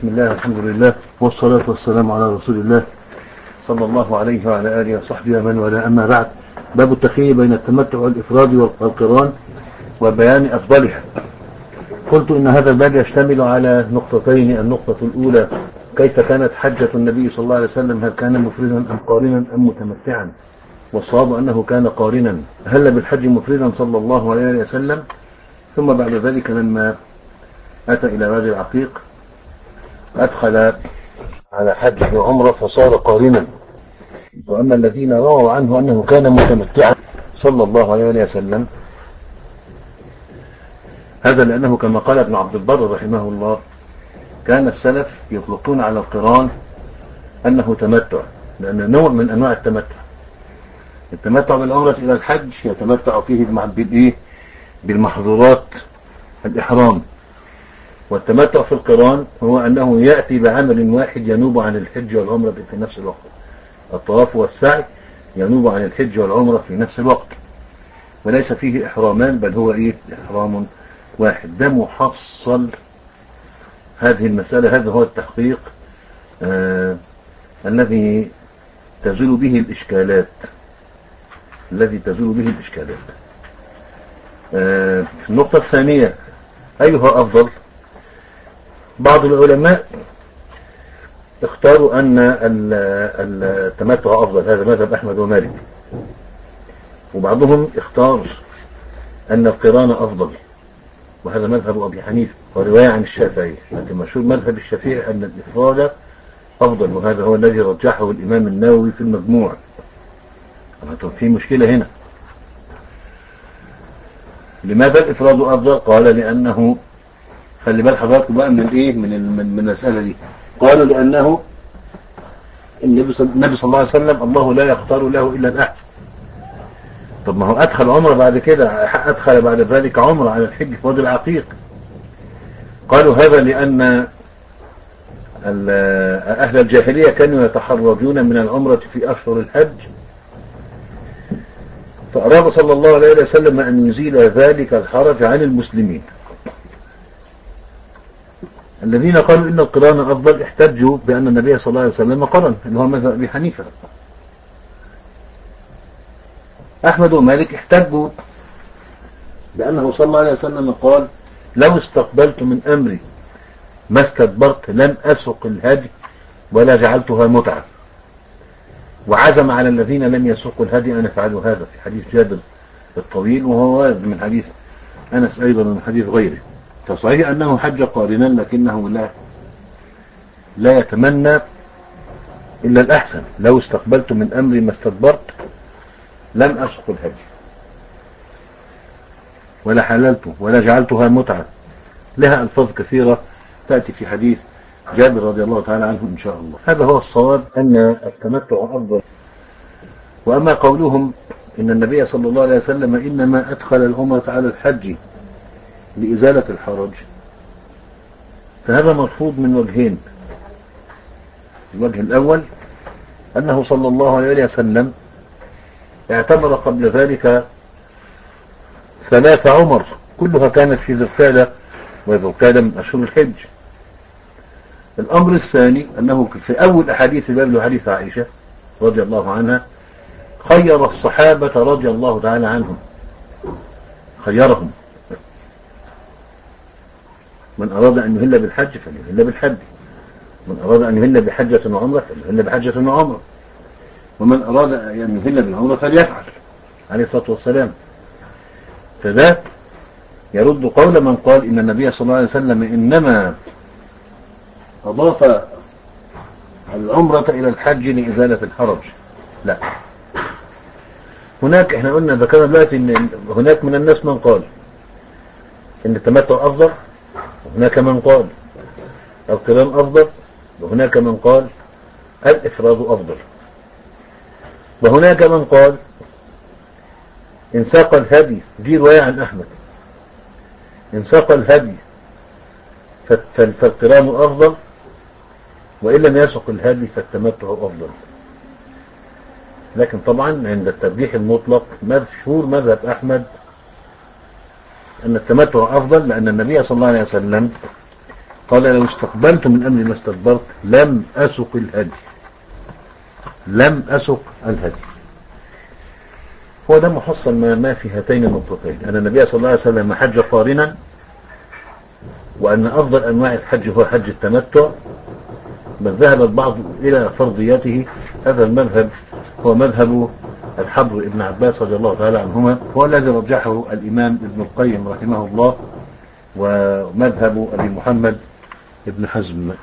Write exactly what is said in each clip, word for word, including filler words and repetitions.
بسم الله والحمد لله والصلاة والسلام على رسول الله صلى الله عليه وعلى آله وصحبه ومن والاه. أما بعد، باب التخيير بين التمتع والإفراد والقران وبيان أفضلها. قلت إن هذا الباب يشتمل على نقطتين. النقطة الأولى: كيف كانت حجة النبي صلى الله عليه وسلم؟ هل كان مفردا أم قارنا أم متمتعا؟ والصواب أنه كان قارنا، هل بالحج مفردا صلى الله عليه وسلم. ثم بعد ذلك لما أتى إلى وادي العقيق أدخل على حج وعمرة فصار قارنا. وأما الذين رووا عنه أنه كان متمتعا صلى الله عليه وسلم، هذا لأنه كما قال ابن عبد البر رحمه الله: كان السلف يطلقون على القران أنه تمتع، لأنه نوع من أنواع التمتع. التمتع بالعمرة إلى الحج يتمتع فيه بالإيه؟ بالمحظورات الإحرام. والتمتع في القران هو أنه يأتي بعمل واحد ينوب عن الحج والعمرة في نفس الوقت. الطواف والسعي ينوب عن الحج والعمرة في نفس الوقت، وليس فيه إحرامان، بل هو إيه؟ إحرام واحد. ده محصل هذه المسألة. هذا هو التحقيق آه الذي تزول به الإشكالات الذي تزول به الإشكالات آه النقطة الثانية: أيها أفضل؟ بعض العلماء اختاروا أن التمتع أفضل، هذا مذهب أحمد ومالك. وبعضهم اختار أن القران أفضل، وهذا مذهب أبي حنيفة ورواية عن الشافعي. لكن مشهور مذهب الشافعي أن الإفراد أفضل، وهذا هو الذي رجحه الإمام النووي في المجموع. في مشكلة هنا. لماذا الإفراد أفضل؟ قال لأنه، خلي بال حضراتكم بقى من الايه من من المسألة دي. قالوا لأنه النبي صلى الله عليه وسلم الله لا يختار له إلا الأحسن. طب ما هو أدخل عمره بعد كده، أدخل بعد ذلك عمره على الحج في وادي العقيق. قالوا هذا لأن أهل الجاهلية كانوا يتحرجون من العمرة في أشهر الحج، فأراد صلى الله عليه وسلم أن يزيل ذلك الحرج عن المسلمين. الذين قالوا إن القران أفضل احتجوا بأن النبي صلى الله عليه وسلم قرن، اللي هو مذهب أبي حنيفة. أحمد ومالك احتجوا بأنه صلى الله عليه وسلم قال: لو استقبلت من أمري ما استدبرت لم أسق الهدي ولا جعلتها متعة. وعزم على الذين لم يسقوا الهدي أن يفعلوا هذا، في حديث جابر الطويل، وهو وارد من حديث أنس أيضا من حديث غيره. فصحيح أنه حج قارنا، لكنه لا لا يتمنى إلا الأحسن. لو استقبلت من أمري ما استدبرت لم أسق الهدي ولا حللته ولا جعلتها متعة. لها ألفاظ كثيرة تأتي في حديث جابر رضي الله تعالى عنه إن شاء الله. هذا هو الصواب، أن التمتع أفضل. وأما قولهم إن النبي صلى الله عليه وسلم إنما أدخل العمرة على الحج لإزالة الحرج، فهذا مرفوض من وجهين. الوجه الأول أنه صلى الله عليه وسلم اعتمر قبل ذلك ثلاث عمر كلها كانت في ذي القعدة، وذي القعدة من أشهر الحج. الأمر الثاني أنه في أول أحاديث باب حديث عائشة رضي الله عنها خير الصحابة رضي الله تعالى عنهم، خيرهم: من أراد أن يهل بالحج فليهل بالحج، من أراد أن يهل بحجة وعمرة فليهل بحجة وعمرة، ومن أراد أن يهل بالعمرة فليفعل، عليه الصلاة والسلام. فده يرد قول من قال إن النبي صلى الله عليه وسلم إنما أضاف العمرة إلى الحج لإزالة الحرج. لا، هناك احنا قلنا ذكرنا دلوقتي ان هناك من الناس من قال ان التمتع أفضل، وهناك من قال القران أفضل، وهناك من قال الإفراد أفضل، وهناك من قال إن ساق الهدي، دي رواية عن أحمد، إن ساق الهدي فالقران أفضل، وإن لم يسق الهدي فالتمتع أفضل. لكن طبعا عند الترجيح المطلق مشهور مذهب أحمد أن التمتع أفضل، لأن النبي صلى الله عليه وسلم قال لو استقبلت من أمري ما استدبرت لم أسق الهدي لم أسق الهدي. هو ده محصل ما, ما في هاتين النقطتين، أن النبي صلى الله عليه وسلم حج قارنا، وأن أفضل أنواع الحج هو حج التمتع، بل ذهب البعض إلى فرضيته. هذا المذهب هو مذهب الحبر ابن عباس رضي الله تعالى عنهما، هو الذي رجحه الإمام ابن القيم رحمه الله، ومذهب أبي محمد ابن حزم.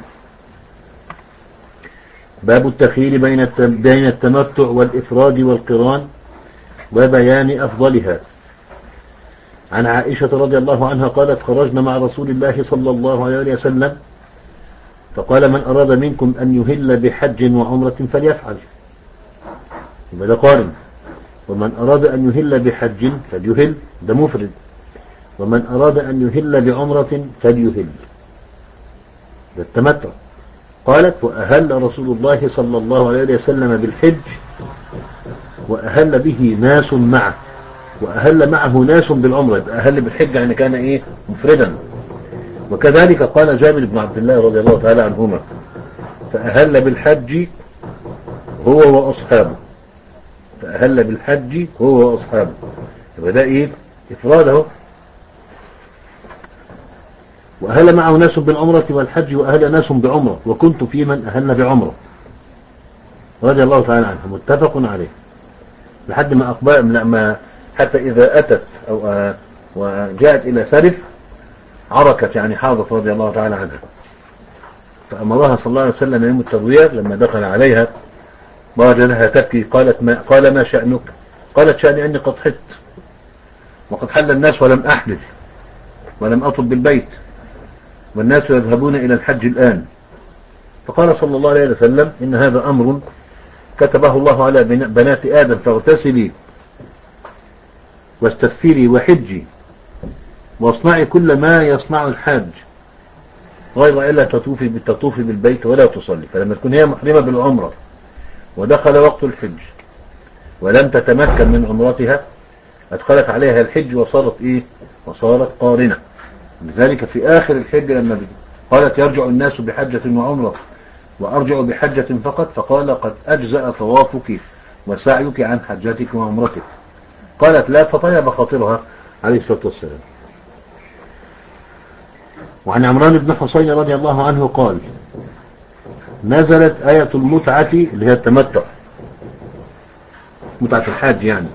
باب التخيير بين التمتع والإفراد والقران وبيان أفضلها. عن عائشة رضي الله عنها قالت خرجنا مع رسول الله صلى الله عليه وسلم فقال من أراد منكم أن يهل بحج وعمرة فليفعل، يبقى ده قارن. ومن أراد أن يهل بحج فليهل، ده مفرد. ومن أراد أن يهل بعمرة فليهل، ده التمتع. قالت وأهل رسول الله صلى الله عليه وسلم بالحج وأهل به ناس معه، وأهل معه ناس بالعمرة. أهل بالحج يعني كان إيه؟ مفردا. وكذلك قال جابر بن عبد الله رضي الله تعالى عنهما فأهل بالحج هو وأصحابه، فأهل بالحج هو وأصحابه، يبقى ده إيه؟ إفراده. وأهل معه ناس بالعمرة والحج وأهل ناس بعمرة، وكنت في من أهل بعمرة رضي الله تعالى عنه، متفق عليه. لحد ما أقبل ما حتى إذا أتت أو وجاءت إلى سرف عركت، يعني حاضت رضي الله تعالى عنها، فأمرها صلى الله عليه وسلم يوم التروية لما دخل عليها وجدها تبكي. قالت ما قال ما شأنك؟ قالت شأني أني قد حت وقد حل الناس ولم أحدث ولم أطب بالبيت والناس يذهبون إلى الحج الآن. فقال صلى الله عليه وسلم إن هذا أمر كتبه الله على بنات آدم، فاغتسلي واستغفري وحجي واصنعي كل ما يصنع الحاج غير إلا تطوفي بالتطوفي بالبيت ولا تصلي. فلما تكون هي محرمة بالعمرة ودخل وقت الحج ولم تتمكن من عمرتها أدخلت عليها الحج وصارت إيه؟ وصارت قارنة. لذلك في آخر الحج لما قالت يرجع الناس بحجة وعمرة وأرجع بحجة فقط، فقال قد أجزأ طوافك وسعيك عن حجتك وعمرتك. قالت لا، فطيب خاطرها عليه الصلاة والسلام. وعن عمران بن حسين رضي الله عنه قال نزلت آية المتعة اللي هي التمتع، متعة الحاج يعني،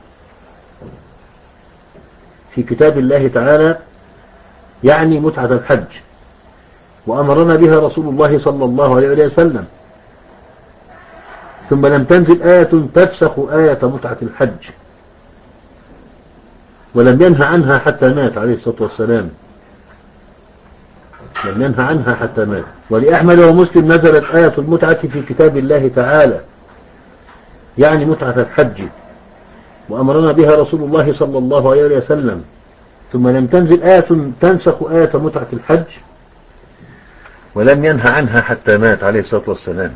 في كتاب الله تعالى، يعني متعة الحج، وأمرنا بها رسول الله صلى الله عليه وسلم. ثم لم تنزل آية تفسخ آية متعة الحج، ولم ينهى عنها حتى مات عليه الصلاة والسلام، لم ينهى عنها حتى مات. ولأحمد ومسلم نزلت آية المتعة في كتاب الله تعالى، يعني متعة الحج، وأمرنا بها رسول الله صلى الله عليه وسلم. ثم لم تنزل آية تنسخ آية متعة الحج، ولم ينهى عنها حتى مات عليه الصلاة والسلام.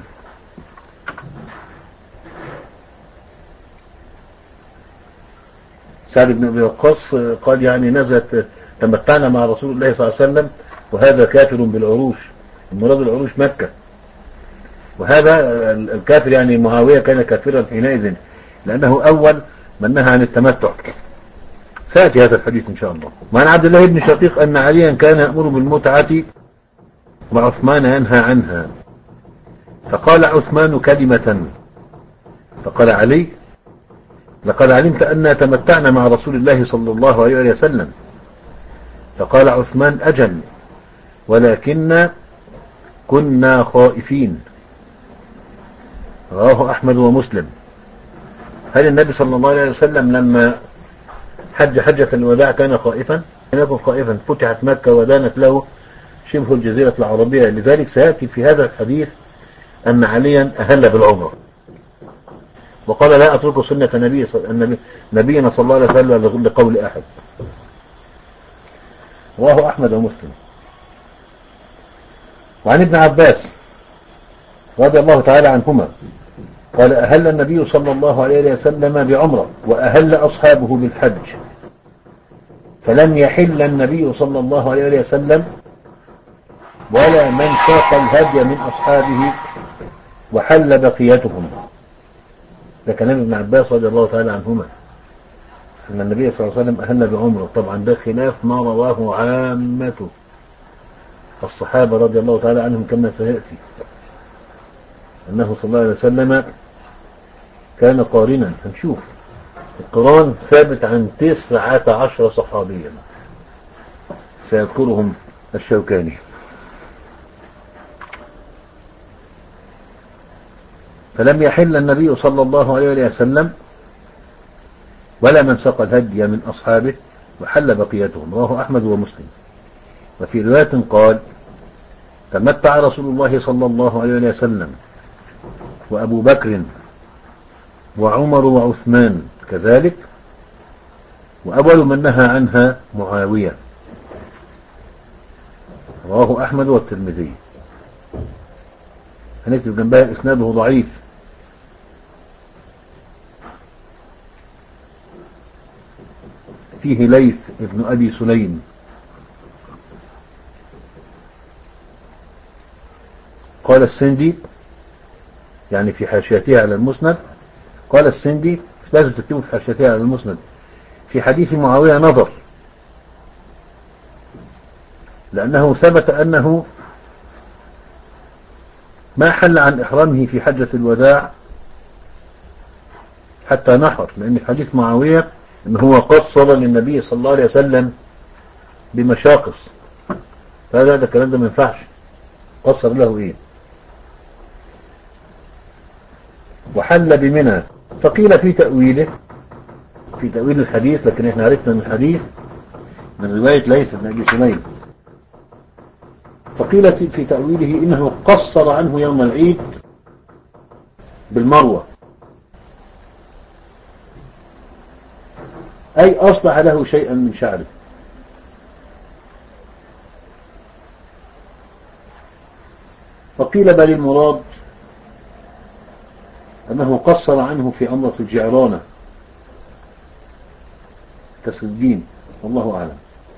سعد بن أبي وقاص قال يعني نزلت تمتعنا مع رسول الله صلى الله عليه وسلم وهذا كافر بالعروش، المراد العروش مكة، وهذا الكافر يعني معاوية كان كافرا حينئذ لأنه أول من نهى عن التمتع. سيأتي هذا الحديث إن شاء الله. وعن عبد الله بن شقيق أن عليا كان يأمر بالمتعة وعثمان ينهى عنها، فقال عثمان كلمة فقال علي لقد علمت أن تمتعنا مع رسول الله صلى الله عليه وسلم. فقال عثمان أجل ولكن كنا خائفين. رواه أحمد ومسلم. هل النبي صلى الله عليه وسلم لما حج حجة الوداع كان خائفا؟ لم يكن خائفا، فتحت مكة ودانت له شبه الجزيرة العربية. لذلك سيأتي في هذا الحديث أن عليا أهل بالعمرة وقال لا أترك سنة نبي النبي نبينا صلى الله عليه وسلم لقول أحد. رواه أحمد ومسلم. وعن ابن عباس رضي الله تعالى عنهما قال أهل النبي صلى الله عليه وسلم بعمرة وأهل أصحابه بالحج، فلم يحل النبي صلى الله عليه وسلم ولا من ساق الهدي من أصحابه وحل بقيتهم. ده كلام ابن عباس رضي الله تعالى عنهما أن النبي صلى الله عليه وسلم أهل بعمره. طبعا ده خلاف ما رواه عامة الصحابة رضي الله تعالى عنهم كما سيأتي، أنه صلى الله عليه وسلم كان قارنا. هنشوف القران ثابت عن تسعة عشر صحابيا سيذكرهم الشوكاني. فلم يحل النبي صلى الله عليه وسلم ولا من سق الهدي من أصحابه وحل بقيتهم. رواه أحمد ومسلم. وفي رواية قال: تمتع رسول الله صلى الله عليه وسلم وأبو بكر وعمر وعثمان كذلك، وأول من نهى عنها معاوية. رواه أحمد والترمذي. هنكتب جنبها إسناده ضعيف. فيه ليث ابن أبي سليم. قال السندي، يعني في حاشيتها على المسند، قال السندي، لازم تكتبوا في حاشيتها على المسند: في حديث معاوية نظر، لأنه ثبت أنه ما حل عن إحرامه في حجة الوداع حتى نحر، لأن في حديث معاوية إن هو قصر للنبي صلى الله عليه وسلم بمشاقص. فهذا هذا الكلام ده ما ينفعش، قصر له إيه؟ وحل بمنى. فقيل في تأويله، في تأويل الحديث، لكن احنا عرفنا من الحديث من رواية ليث بن أبي سليم، فقيل في تأويله إنه قصر عنه يوم العيد بالمروة، أي أصلح له شيئا من شعره. فقيل بل المراد أنه قصر عنه في عمرة الجعرانة كسر الدين، والله أعلم.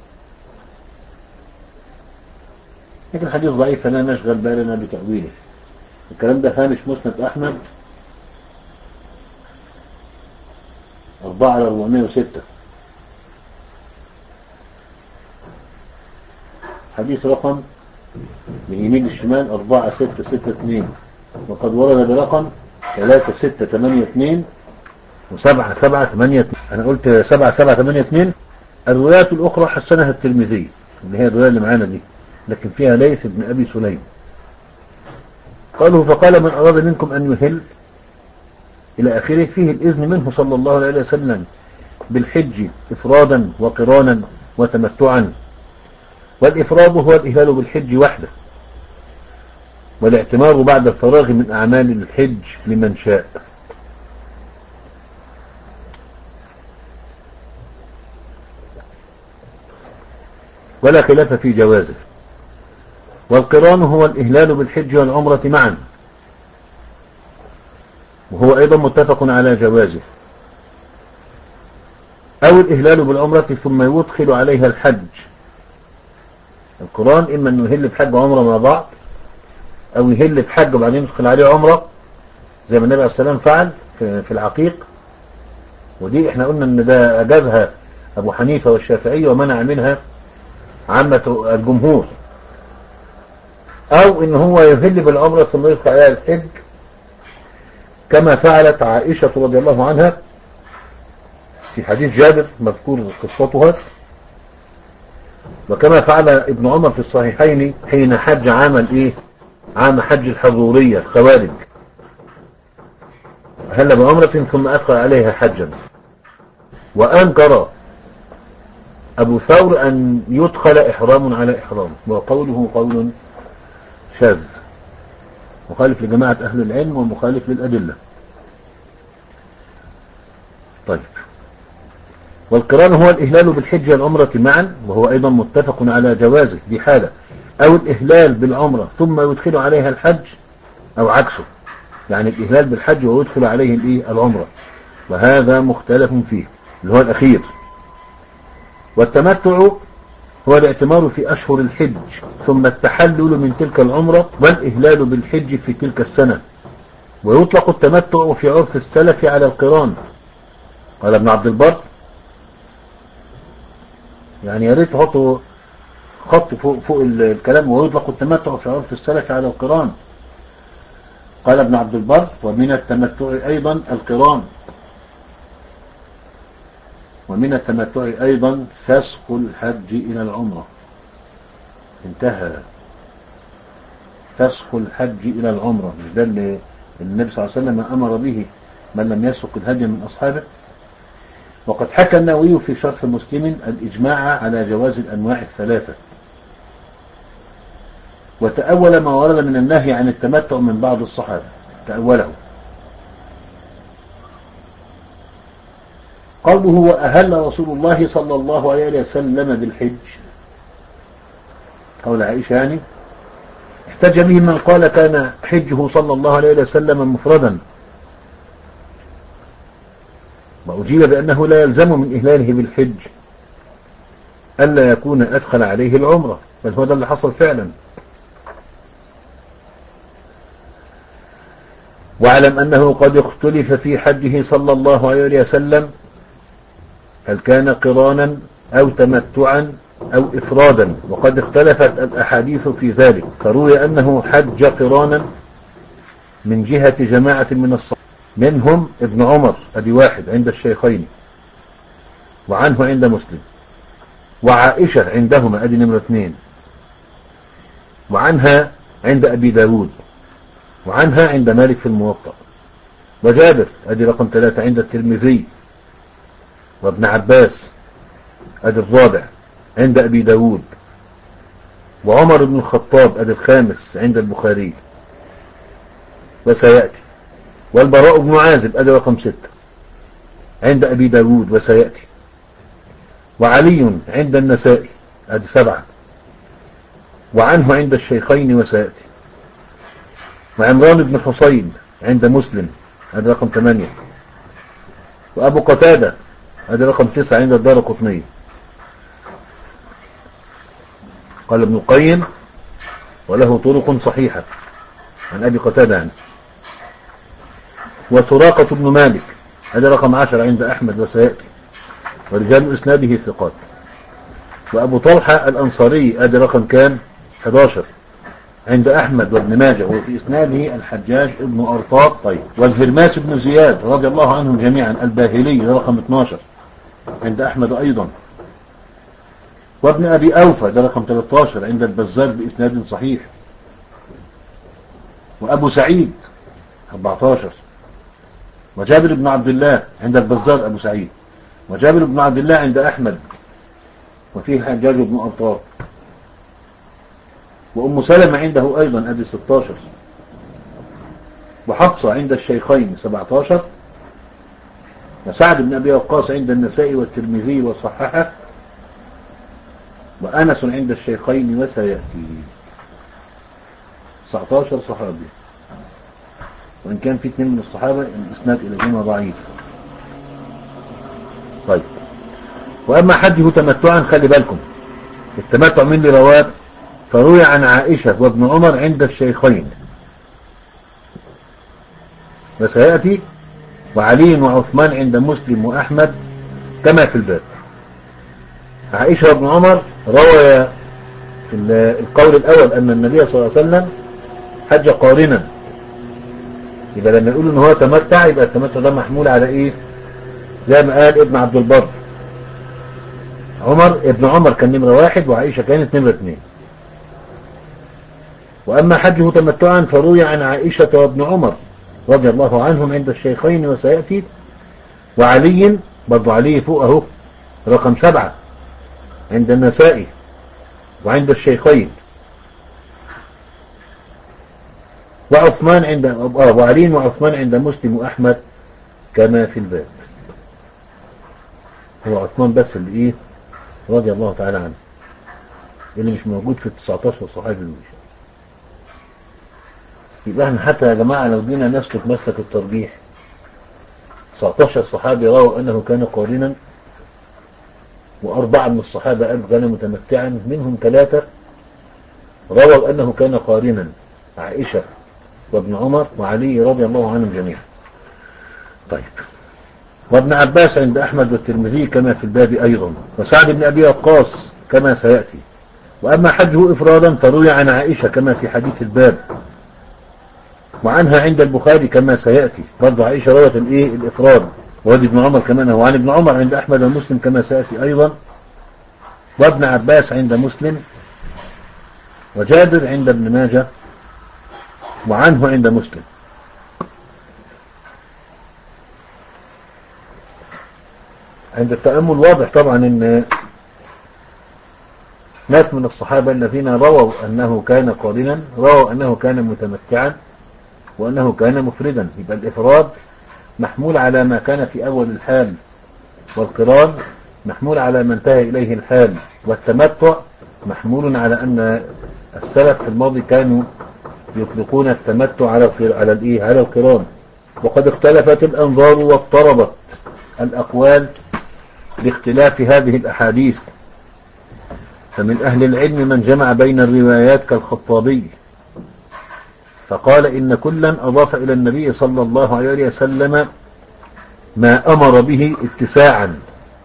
لكن الحديث ضعيف فلا نشغل بالنا بتأويله. الكلام ده هامش مسند أحمد أربعة على أربعمائة وستة، حديث رقم من يمين الشمال أربعة ستة ستة اثنين، وقد ورد برقم ثلاثة ستة ثمانية اثنين وسبعة سبعة ثمانية اثنين. أنا قلت سبعة سبعة ثمانية اثنين. الروايات الأخرى حسنها الترمذي اللي هي الرواية اللي معانا دي، لكن فيها ليث بن أبي سليم. قالوا: فقال: من أراد منكم أن يهل إلى آخره. فيه الإذن منه صلى الله عليه وسلم بالحج إفرادا وقرانا وتمتعا، والإفراد هو الإهلال بالحج وحده، والاعتمار بعد الفراغ من أعمال الحج لمن شاء. ولا خلاف في جوازه. والقران هو الإهلال بالحج والعمرة معا، وهو أيضا متفق على جوازه. أو الإهلال بالعمرة ثم يدخل عليها الحج. القران إما أنه يهل بحج وعمرة مع بعض، أو يهل بحج وبعدين يدخل عليه عمرة زي ما النبي عليه السلام فعل في العقيق، ودي احنا قلنا ان ده أجازها أبو حنيفة والشافعية ومنع منها عامة الجمهور. أو إن هو يهل بالعمرة ثم يدخل عليها الحج كما فعلت عائشة رضي الله عنها في حديث جابر مذكور قصتها، وكما فعل ابن عمر في الصحيحين حين حج عام الايه عام حج الحضورية الخوارج، هل بعمرة ثم أدخل عليها حجا. وأنكر أبو ثور أن يدخل إحرام على إحرام، وقوله قول شاذ مخالف لجماعة أهل العلم ومخالف للأدلة. طيب، والقران هو الإهلال بالحج والعمرة معا، وهو أيضا متفق على جوازه، دي حالة. أو الإهلال بالعمرة ثم يدخل عليها الحج، أو عكسه، يعني الإهلال بالحج ويدخل عليه الإيه العمرة، وهذا مختلف فيه اللي هو الأخير. والتمتع هو الاعتمار في أشهر الحج ثم التحلل من تلك العمرة والإهلال بالحج في تلك السنة. ويطلق التمتع في عرف السلف على القران. قال ابن عبد البر، يعني يا ريت تحطوا خط فوق, فوق الكلام، ويطلق التمتع في عرف السلف على القران. قال ابن عبد البر: ومن التمتع أيضا القران، ومن التمتع أيضا فسخ الحج إلى العمرة. انتهى. فسخ الحج إلى العمرة، مش ده اللي النبي صلى الله عليه وسلم أمر به من لم يسق الهدي من أصحابه. وقد حكى النووي في شرح مسلم الإجماع على جواز الأنواع الثلاثة، وتأول ما ورد من النهي عن التمتع من بعض الصحابة، تأوله. قوله: وأهل رسول الله صلى الله عليه وسلم بالحج، قول عائشة يعني، احتج به من قال كان حجه صلى الله عليه وسلم مفردا، وأجيب بأنه لا يلزم من إهلاله بالحج ألا يكون أدخل عليه العمرة، بل هو ده اللي حصل فعلا. واعلم أنه قد اختلف في حجه صلى الله عليه وسلم، هل كان قرانا أو تمتعا أو إفرادا، وقد اختلفت الأحاديث في ذلك. فروي أنه حج قرانا من جهة جماعة من الصحابة، منهم ابن عمر أدي واحد عند الشيخين، وعنه عند مسلم، وعائشة عندهما أدي نمرة اثنين، وعنها عند أبي داود، وعنها عند مالك في الموطأ، وجابر أدي رقم ثلاثة عند الترمذي، وابن عباس أدي الرابع عند أبي داود، وعمر بن الخطاب أدي الخامس عند البخاري وسيأتي، والبراء بن عازب أدي رقم ستة عند أبي داود وسيأتي، وعلي عند النسائي أدي سبعة وعنه عند الشيخين وسيأتي، وعمران بن حسين عند مسلم أدي رقم ثمانية، وأبو قتادة أدي رقم تسعة عند الدارقطني. قال ابن القيم: وله طرق صحيحة عن أبي قتادة عنه. وسراقة بن مالك هذا رقم عشر عند أحمد وسيأتي، ورجال إسناده ثقات. وأبو طلحة الأنصاري هذا رقم كان أحد عشر عند أحمد وابن ماجه، وفي إسناده الحجاج ابن أرطاط. طيب. والهرماس بن زياد رضي الله عنهم جميعا الباهلي رقم اثناشر عند أحمد أيضا. وابن أبي أوفى ده رقم ثلاثة عشر عند البزار بإسناد صحيح. وأبو سعيد أربعة عشر. وجابر بن عبد الله عند البزار أبو سعيد. وجابر بن عبد الله عند أحمد وفيه الحجاج بن أرطاط. وأم سلمة عنده أيضا أدي ستة عشر. وحفصة عند الشيخين سبعة عشر. وسعد بن أبي وقاص عند النسائي والترمذي وصححه. وأنس عند الشيخين وسيأتي. تسعة عشر صحابي، وإن كان في اثنين من الصحابة الإسناد إليهما ضعيف. طيب. وأما حجه تمتعا، خلي بالكم التمتع من رواه، فروي عن عائشة وابن عمر عند الشيخين وسيأتي، وعلي وعثمان عند مسلم وأحمد كما في الباب. عائشة وابن عمر روى القول الأول أن النبي صلى الله عليه وسلم حج قارنا، يبقى لما يقولوا ان هو تمتع يبقى التمتع ده محمول على ايه؟ زي ما قال ابن عبد البر، عمر ابن عمر كان نمرة واحد وعائشة كانت نمرة اثنين. واما حجه تمتعا فروي عن عائشة وابن عمر رضي الله عنهم عند الشيخين وسيأتي، وعلي برضو علي فوق اهو رقم سبعة عند النسائي وعند الشيخين، وعثمان عند آه وعلي وعثمان عند مسلم وأحمد كما في الباب. هو عثمان بس اللي ايه رضي الله تعالى عنه اللي مش موجود في التسعة عشر صحابي المشهور. يبقى احنا حتى يا جماعة لو جينا نسلك مسلك الترجيح، تسعة عشر صحابي رووا انه كان قارنا، وأربعة من الصحابة قالوا كان متمتعا، منهم ثلاثة رووا أنه كان قارنا، عائشة وابن عمر وعلي رضي الله عنهم جميعا. طيب، وابن عباس عند أحمد والترمذي كما في الباب أيضا، وسعد بن أبي وقاص كما سيأتي. وأما حجه إفرادا فروي عن عائشة كما في حديث الباب، وعنها عند البخاري كما سيأتي. برضو عائشة روت الإيه الإفراد، وابن ابن عمر كمان، وعن ابن عمر عند أحمد ومسلم كما سيأتي أيضا، وابن عباس عند مسلم، وجابر عند ابن ماجه، وعنه عند مسلم. عند التأمل واضح طبعا ان ناس من الصحابة الذين رووا أنه كان قارنا رووا أنه كان متمتعا وأنه كان مفردا. يبقى الإفراد محمول على ما كان في أول الحال، والقران محمول على ما انتهى إليه الحال، والتمتع محمول على أن السلف في الماضي كانوا يطلقون التمتع على على الايه على القران. وقد اختلفت الأنظار واضطربت الأقوال باختلاف هذه الأحاديث، فمن أهل العلم من جمع بين الروايات كالخطابي فقال إن كلا أضاف إلى النبي صلى الله عليه وسلم ما أمر به اتساعا.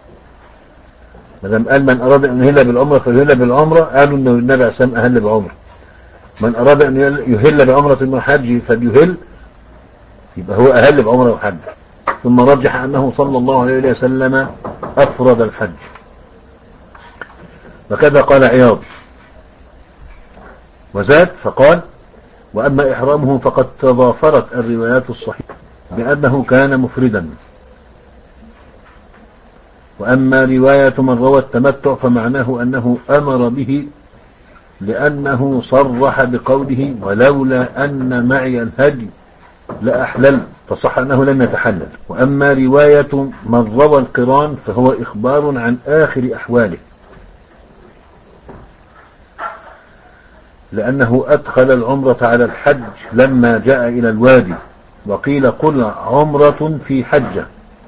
مدام قال من أراد أن يهل بالعمرة فيهل بالعمرة، قالوا أنه النبي عليه الصلاة والسلام أهل بعمرة. من أراد أن يهل بعمرة وحج فليهل، يبقى هو أهل بعمرة وحج. ثم رجح أنه صلى الله عليه وسلم أفرد الحج، وكذا قال عياض. وزاد فقال وأما إحرامه فقد تضافرت الروايات الصحيحة بأنه كان مفردا. وأما رواية من روى التمتع فمعناه أنه أمر به لأنه صرح بقوله ولولا أن معي الهدي لأحلل، فصح أنه لم يتحلل. وأما رواية من روى القران فهو إخبار عن آخر أحواله، لأنه أدخل العمرة على الحج لما جاء إلى الوادي، وقيل قل عمرة في حجة.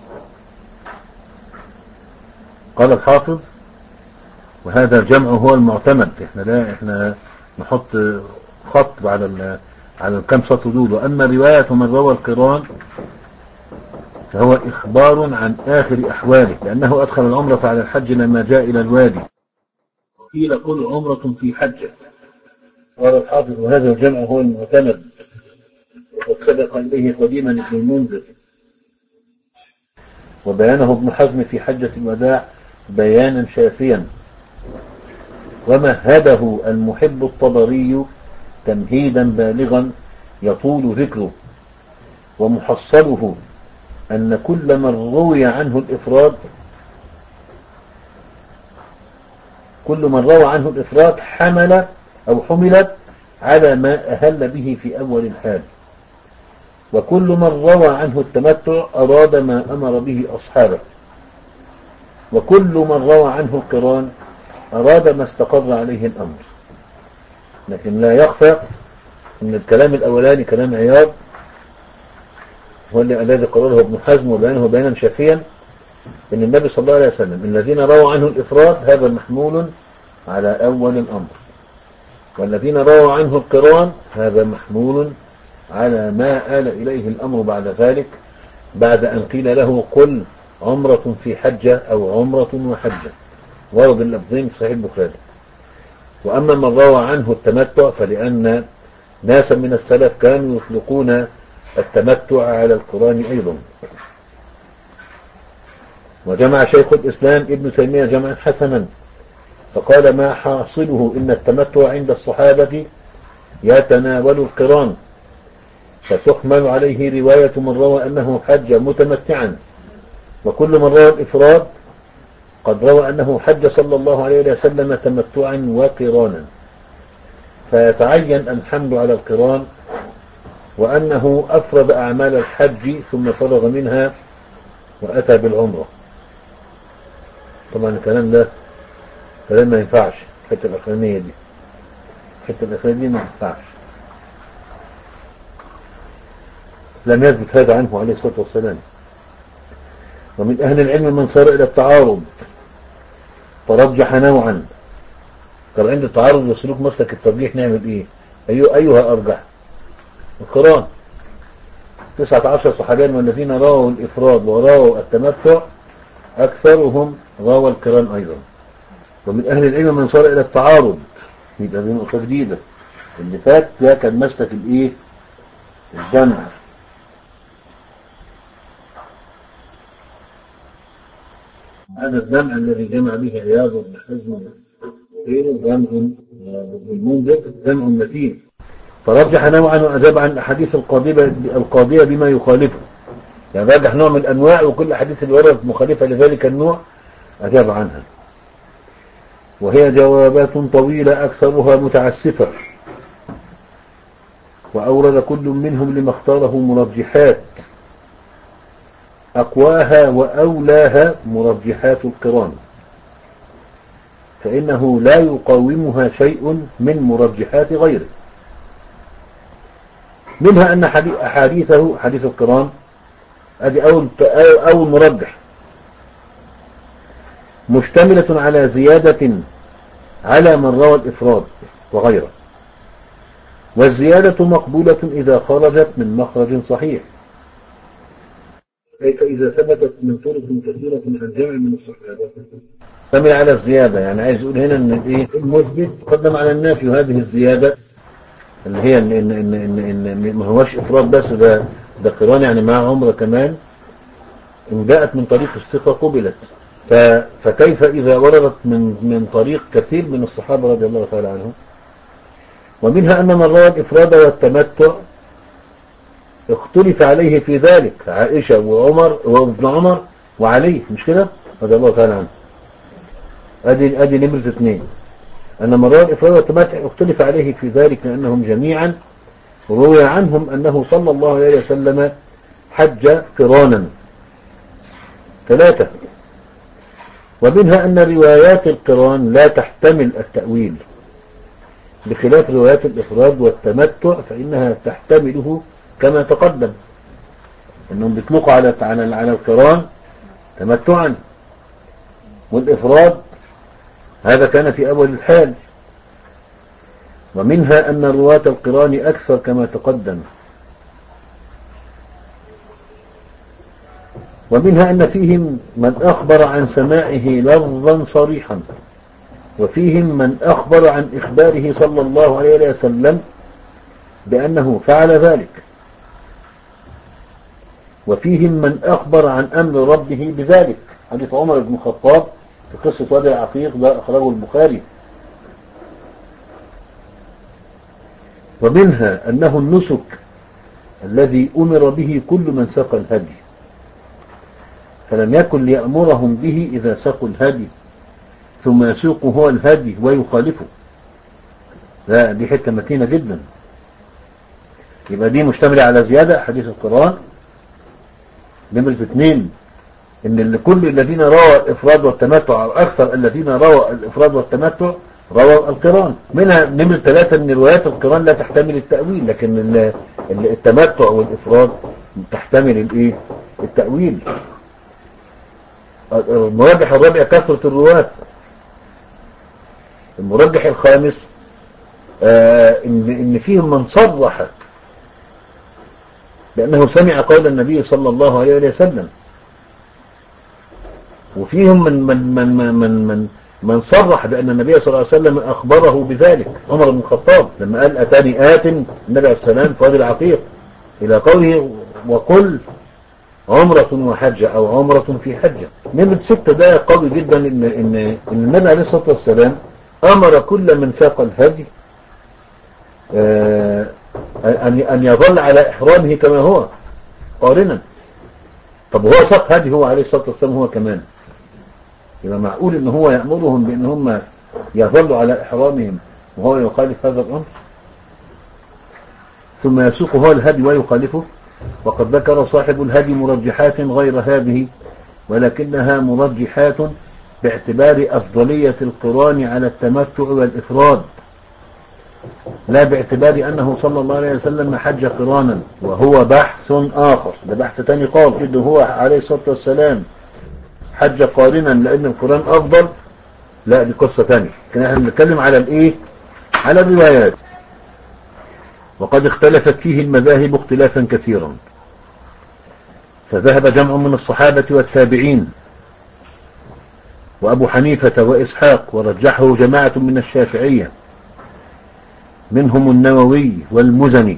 قال الحافظ وهذا الجمع هو المعتمد. احنا لا احنا نحط خط على على الكم سطر دول. وأما رواية من روى القران فهو إخبار عن آخر أحواله، لأنه أدخل العمرة على الحج لما جاء إلى الوادي، وقيل قل عمرة في حجة. قال الحافظ وهذا الجمع هو المعتمد، وقد سبق إليه قديما ابن المنذر، وبيانه ابن حزم في حجة الوداع بيانا شافيا. ومهده المحب الطبري تمهيدا بالغا يطول ذكره، ومحصله أن كل من روي عنه الإفراد كل من روى عنه الإفراد حمل أو حملت على ما أهل به في أول الحال، وكل من روى عنه التمتع أراد ما أمر به أصحابه، وكل من روى عنه القران أراد ما استقر عليه الأمر. لكن لا يخفى أن الكلام الأولاني كلام عياض هو الذي قرره ابن حزم وبيانه بيانا شافيا، أن النبي صلى الله عليه وسلم الذين رووا عنه الإفراد هذا محمول على أول الأمر، والذين رووا عنه القران هذا محمول على ما آل إليه الأمر بعد ذلك، بعد أن قيل له قل عمرة في حجة أو عمرة وحجة، ورد اللفظين في صحيح البخاري. وأما من روى عنه التمتع فلأن ناسا من السلف كانوا يطلقون التمتع على القران أيضا. وجمع شيخ الإسلام ابن تيمية جمعا حسنا فقال ما حاصله إن التمتع عند الصحابة يتناول القران، فتحمل عليه رواية من روى أنه حج متمتعا، وكل من روى الإفراد قد روى أنه حج صلى الله عليه وسلم تمتعا وقرانا، فيتعين الحمد على القران، وأنه أفرد أعمال الحج ثم فرغ منها وأتى بالعمرة. طبعا الكلام ده كلام ما ينفعش، الحته الأخرانية دي الحته الأخرانية دي ما ينفعش، لم يثبت هذا عنه عليه الصلاة والسلام. ومن أهل العلم من صار إلى التعارض فرجح نوعا. طب عند التعارض والسلوك مسلك الترجيح نعمل ايه؟ أيوه أيها أرجح؟ القرآن. تسعة عشر صحابيا والذين رووا الإفراد ورووا التمتع أكثرهم روى القران أيضا. ومن أهل العلم من صار إلى التعارض، يبقى دي نقطة جديدة. اللي فات ده كان مسلك الإيه؟ الجمع. هذا الجمع الذي جمع به عياض بن حزم غيره جمع المنذر جمع متين. فرجح نوعا وأجاب عن الأحاديث القاضية القاضية بما يخالفه. يعني رجح نوع من الأنواع، وكل حديث اللي وردت مخالفة لذلك النوع أجاب عنها. وهي جوابات طويلة أكثرها متعسفة، وأورد كل منهم لما اختاره مرجحات، أقواها وأولاها مرجحات القران، فإنه لا يقاومها شيء من مرجحات غيره. منها أن حديثه حديث القران أدي أول, أول مرجح مشتملة على زيادة على من روى الإفراد وغيره، والزيادة مقبولة إذا خرجت من مخرج صحيح، كيف إذا ثبتت من طرق كثيرة عن جمع من الصحابة. تمل على الزيادة، يعني عايز يقول هنا ان ايه المثبت قدم على النافي، وهذه الزيادة اللي هي ان ان ان ان, إن ما هوش افراد بس، ده ده قران يعني مع عمره كمان، ان جاءت من طريق الثقة قبلت. فكيف إذا وردت من من طريق كثير من الصحابة رضي الله تعالى عنهم. ومنها أن من روى الإفراد والتمتع اختلف عليه في ذلك، عائشة وعمر وابن عمر وعلي، مش كده رضي الله تعالى عنه. ادي ادي نمرة اثنين، أن من روى الإفراد والتمتع اختلف عليه في ذلك، لأنهم جميعا روي عنهم أنه صلى الله عليه وسلم حج قرانا. ثلاثة، ومنها أن روايات القران لا تحتمل التأويل، بخلاف روايات الإفراد والتمتع فإنها تحتمله كما تقدم، أنهم بيطلقوا على على على القران تمتعا، والإفراد هذا كان في أول الحال. ومنها أن رواة القران أكثر كما تقدم. ومنها أن فيهم من أخبر عن سماعه لفظا صريحا، وفيهم من أخبر عن إخباره صلى الله عليه وسلم بأنه فعل ذلك، وفيهم من أخبر عن أمر ربه بذلك، حديث عمر بن الخطاب في قصة وادي العقيق ده أخرجه البخاري. ومنها أنه النسك الذي أمر به كل من سقى الهدي، فلم يكن ليأمرهم به إذا سقوا الهدي ثم يسوق هو الهدي ويخالفه. لا دي حتة متينة جدا. يبقى دي مشتملة على زيادة حديث القرآن. نمرة اثنين، ان كل الذين روى الافراد والتمتع او اكثر الذين روى الافراد والتمتع روى القران. منها نمرة ثلاثة، ان روايات القران لا تحتمل التأويل، لكن التمتع والافراد تحتمل الايه التأويل. المرجح الرابع كثرة الرواة. المرجح الخامس آه ان ان فيهم من صرح لأنه سمع قول النبي صلى الله عليه وسلم، وفيهم من من من من من, من, من صرح بأن النبي صلى الله عليه وسلم أخبره بذلك. عمر بن الخطاب لما قال أتاني آت النبي عليه السلام في وادي العقيق إلى قوله وقل عمرة وحجة أو عمرة في حجة. نمرة ستة ده قوي جدا إن, إن, إن النبي عليه الصلاة والسلام أمر كل من ساق الهدي آه أن أن يظل على إحرامه كما هو قارنا. طب هو ساق هدي هو عليه الصلاة والسلام هو كمان، يبقى معقول إن هو يأمرهم بأن هم يظلوا على إحرامهم وهو يخالف هذا الأمر، ثم يسوق هو الهدي ويخالفه؟ وقد ذكر صاحب الهدي مرجحات غير هذه، ولكنها مرجحات باعتبار أفضلية القران على التمتع والإفراد، لا باعتبار أنه صلى الله عليه وسلم حج قرانا، وهو بحث آخر. ده بحث تاني قال إنه هو عليه الصلاة والسلام حج قارنا لأن القران أفضل، لا دي قصة ثانية، كنا احنا بنتكلم على الايه، على الروايات. وقد اختلفت فيه المذاهب اختلافا كثيرا، فذهب جمع من الصحابة والتابعين وأبو حنيفة وإسحاق، ورجحه جماعة من الشافعية منهم النووي والمزني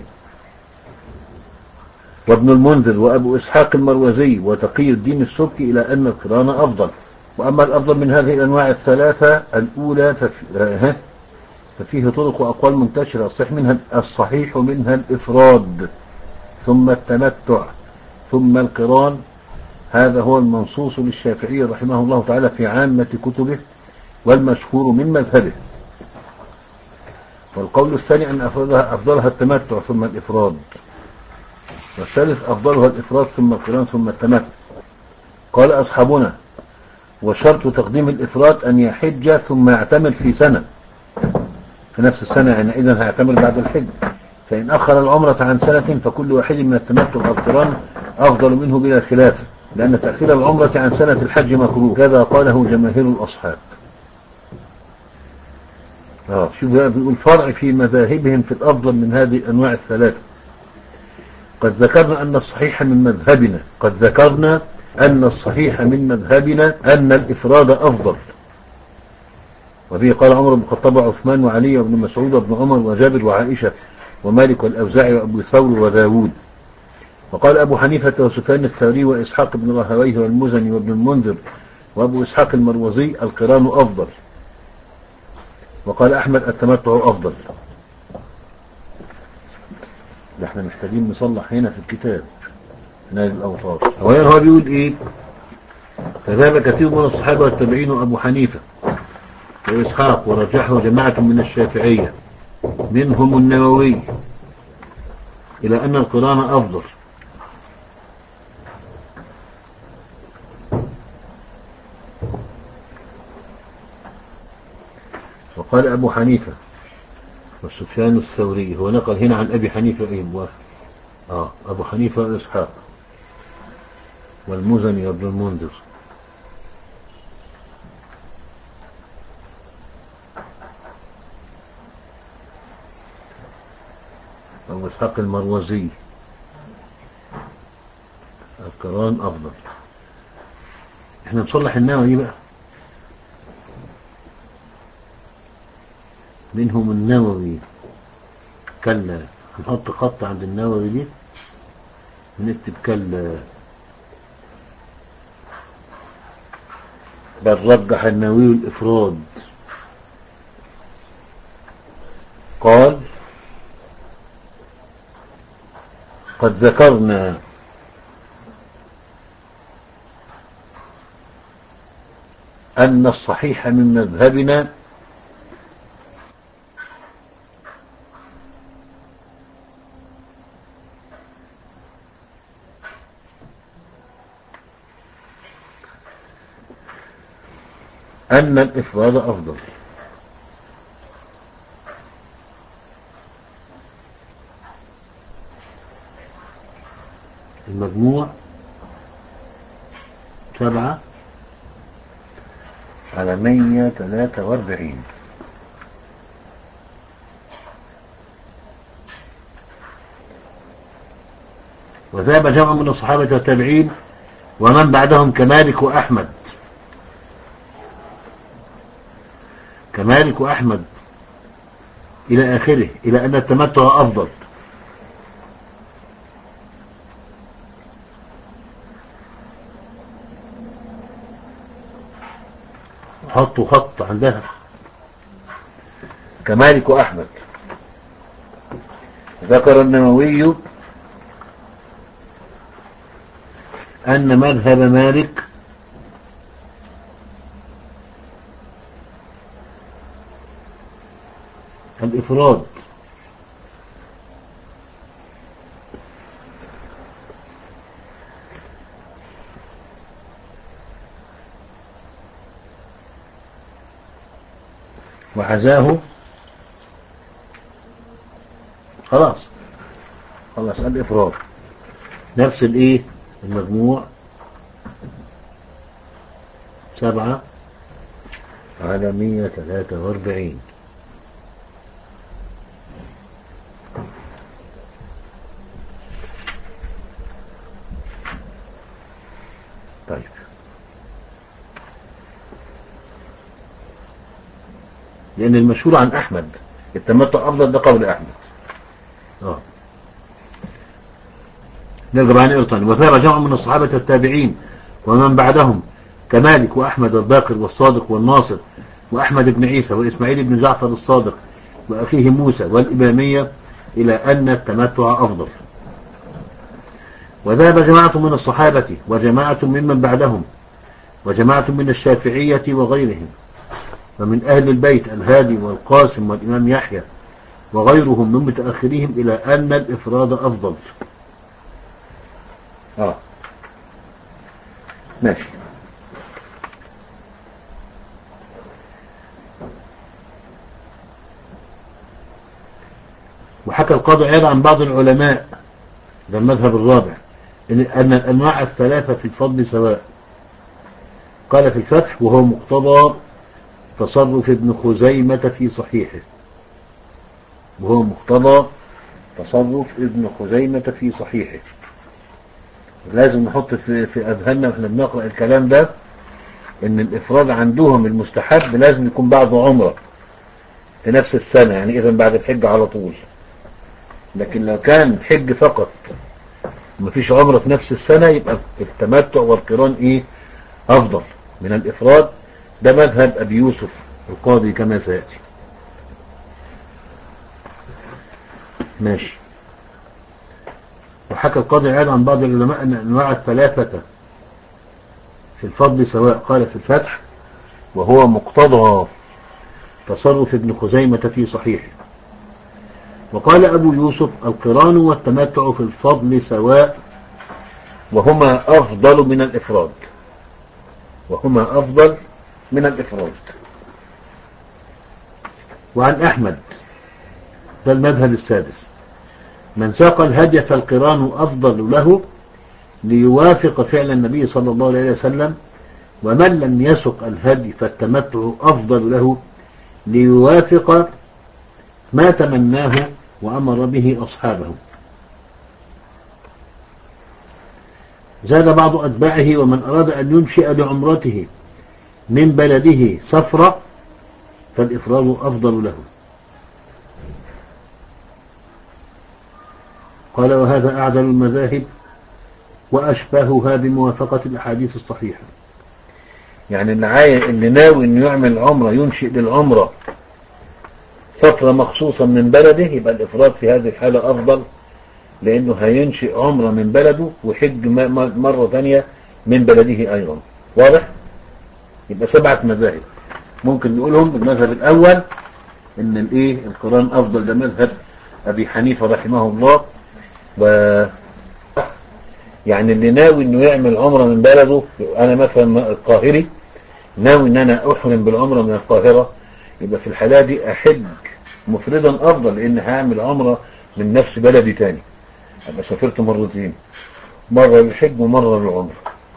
وابن المنذر وأبو إسحاق المروزي وتقي الدين السبكي إلى أن القران أفضل. وأما الأفضل من هذه الأنواع الثلاثة الأولى ففي ففيه طرق وأقوال منتشرة، الصحيح منها الصحيح منها الإفراد ثم التمتع ثم القران. هذا هو المنصوص للشافعي رحمه الله تعالى في عامة كتبه والمشهور من مذهبه. والقول الثاني أن أفضلها, أفضلها التمتع ثم الإفراد، والثالث أفضلها الإفراد ثم القران ثم التمتع. قال أصحابنا: وشرط تقديم الإفراد أن يحج ثم يعتمر في سنة، في نفس السنة، يعني إذن هيعتمر بعد الحج. فإن أخر العمرة عن سنة فكل واحد من التمتع والقران أفضل منه بلا خلاف، لأن تأخير العمرة عن سنة الحج مكروه، كذا قاله جماهير الأصحاب. آه شوف بيقول فرع في مذاهبهم في الأفضل من هذه الأنواع الثلاثة. قد ذكرنا أن الصحيح من مذهبنا قد ذكرنا أن الصحيح من مذهبنا أن الإفراد أفضل، وبه قال عمر بن الخطاب وعثمان وعلي وابن مسعود وابن عمر وجابر وعائشة ومالك والأوزاعي وأبو ثور وداود. وقال أبو حنيفة وسفيان الثوري وإسحاق بن راهويه والمزني وابن المنذر وأبو إسحاق المروزي: القران أفضل. وقال أحمد: التمتع أفضل. احنا محتاجين نصلح هنا في الكتاب نادي الأوطار. أولا هو بيقول إيه: فذهب كثير من الصحابة والتابعين وأبو حنيفة وإسحاق، ورجحه جماعة من الشافعية منهم النووي إلى أن القران أفضل. وقال أبو حنيفة والسفيان الثوري، هو نقل هنا عن أبي حنيفة إيه آه أبو حنيفة وإسحاق والمزني وابن المنذر أبو إسحاق المروزي: القران أفضل. احنا نصلح النووي بقى، منهم النووي، كلا نحط خط عند النووي دي ونكتب كلا، بل رجح النووي الإفراد. قال: قد ذكرنا أن الصحيح من مذهبنا أن الإفراد أفضل. المجموع سبعة على مية ثلاثة واربعين. وذهب جمع من الصحابة والتابعين ومن بعدهم كمالك وأحمد كمالك وأحمد إلى آخره إلى أن التمتع أفضل. حطوا خط عندها كمالك وأحمد. ذكر النووي أن مذهب مالك الإفراد، وحزاه خلاص خلاص الإفراد نفس الإيه المجموع سبعة على مية وثلاثة وأربعين. طيب لأن المشهور عن أحمد التمتع أفضل، ده قول أحمد. اه نرجع بقى نقرا تاني. وثاب جمع من الصحابة التابعين ومن بعدهم كمالك وأحمد الباقر والصادق والناصر وأحمد بن عيسى وإسماعيل بن جعفر الصادق وأخيه موسى والإمامية إلى أن التمتع أفضل. وذهب جماعة من الصحابة وجماعة ممن بعدهم وجماعة من الشافعية وغيرهم ومن أهل البيت الهادي والقاسم والإمام يحيى وغيرهم من متأخرهم إلى أن الإفراد أفضل. آه ماشي. وحكى القاضي عياض عن بعض العلماء، ده المذهب الرابع، أن الأنواع الثلاثة في الفضل سواء. قال في الفتح وهو مقتضى تصرف ابن خزيمة في صحيحه، وهو مقتضى تصرف ابن خزيمة في صحيحه. لازم نحط في, في أذهاننا واحنا بنقرأ الكلام ده ان الإفراد عندهم المستحب لازم يكون بعد عمره في نفس السنة، يعني إذن بعد الحج على طول. لكن لو كان حج فقط مفيش عمره في نفس السنة يبقى التمتع والقران ايه أفضل من الإفراد. ده مذهب أبي يوسف القاضي كما سيأتي. ماشي. وحكى القاضي عياض عن بعض العلماء أن أنواع الثلاثة في الفضل سواء. قال في الفتح وهو مقتضى تصرف ابن خزيمة في صحيحه. وقال أبو يوسف القران والتمتع في الفضل سواء وهما أفضل من الإفراد، وهما أفضل من الإفراد. وعن أحمد، ده المذهب السادس، من ساق الهدي فالقران أفضل له ليوافق فعل النبي صلى الله عليه وسلم، ومن لم يسق الهدي فالتمتع أفضل له ليوافق ما تمناه وأمر به أصحابه. زاد بعض أتباعه ومن أراد أن ينشئ لعمرته من بلده سفرة فالإفراد أفضل له. قال وهذا أعدل المذاهب وأشبهها بموافقة الأحاديث الصحيحة. يعني اللي, اللي ناوي أن يعمل عمرة ينشئ للعمرة سفرة مخصوصة من بلده يبقى الإفراد في هذه الحالة أفضل، لأنه هينشئ عمرة من بلده وحج مرة ثانية من بلده أيضا. واضح؟ يبقى سبعة مذاهب ممكن نقولهم. المذهب الأول إن الإيه القران أفضل، ده مذهب أبي حنيفة رحمه الله. و يعني اللي ناوي إنه يعمل عمرة من بلده، أنا مثلا القاهري ناوي إن أنا أحرم بالعمرة من القاهرة، يبقى في الحالة دي أحج مفردا أفضل، لأن هعمل عمرة من نفس بلدي تاني، أبقى سافرت مرتين، مرة للحج ومرة للعمرة.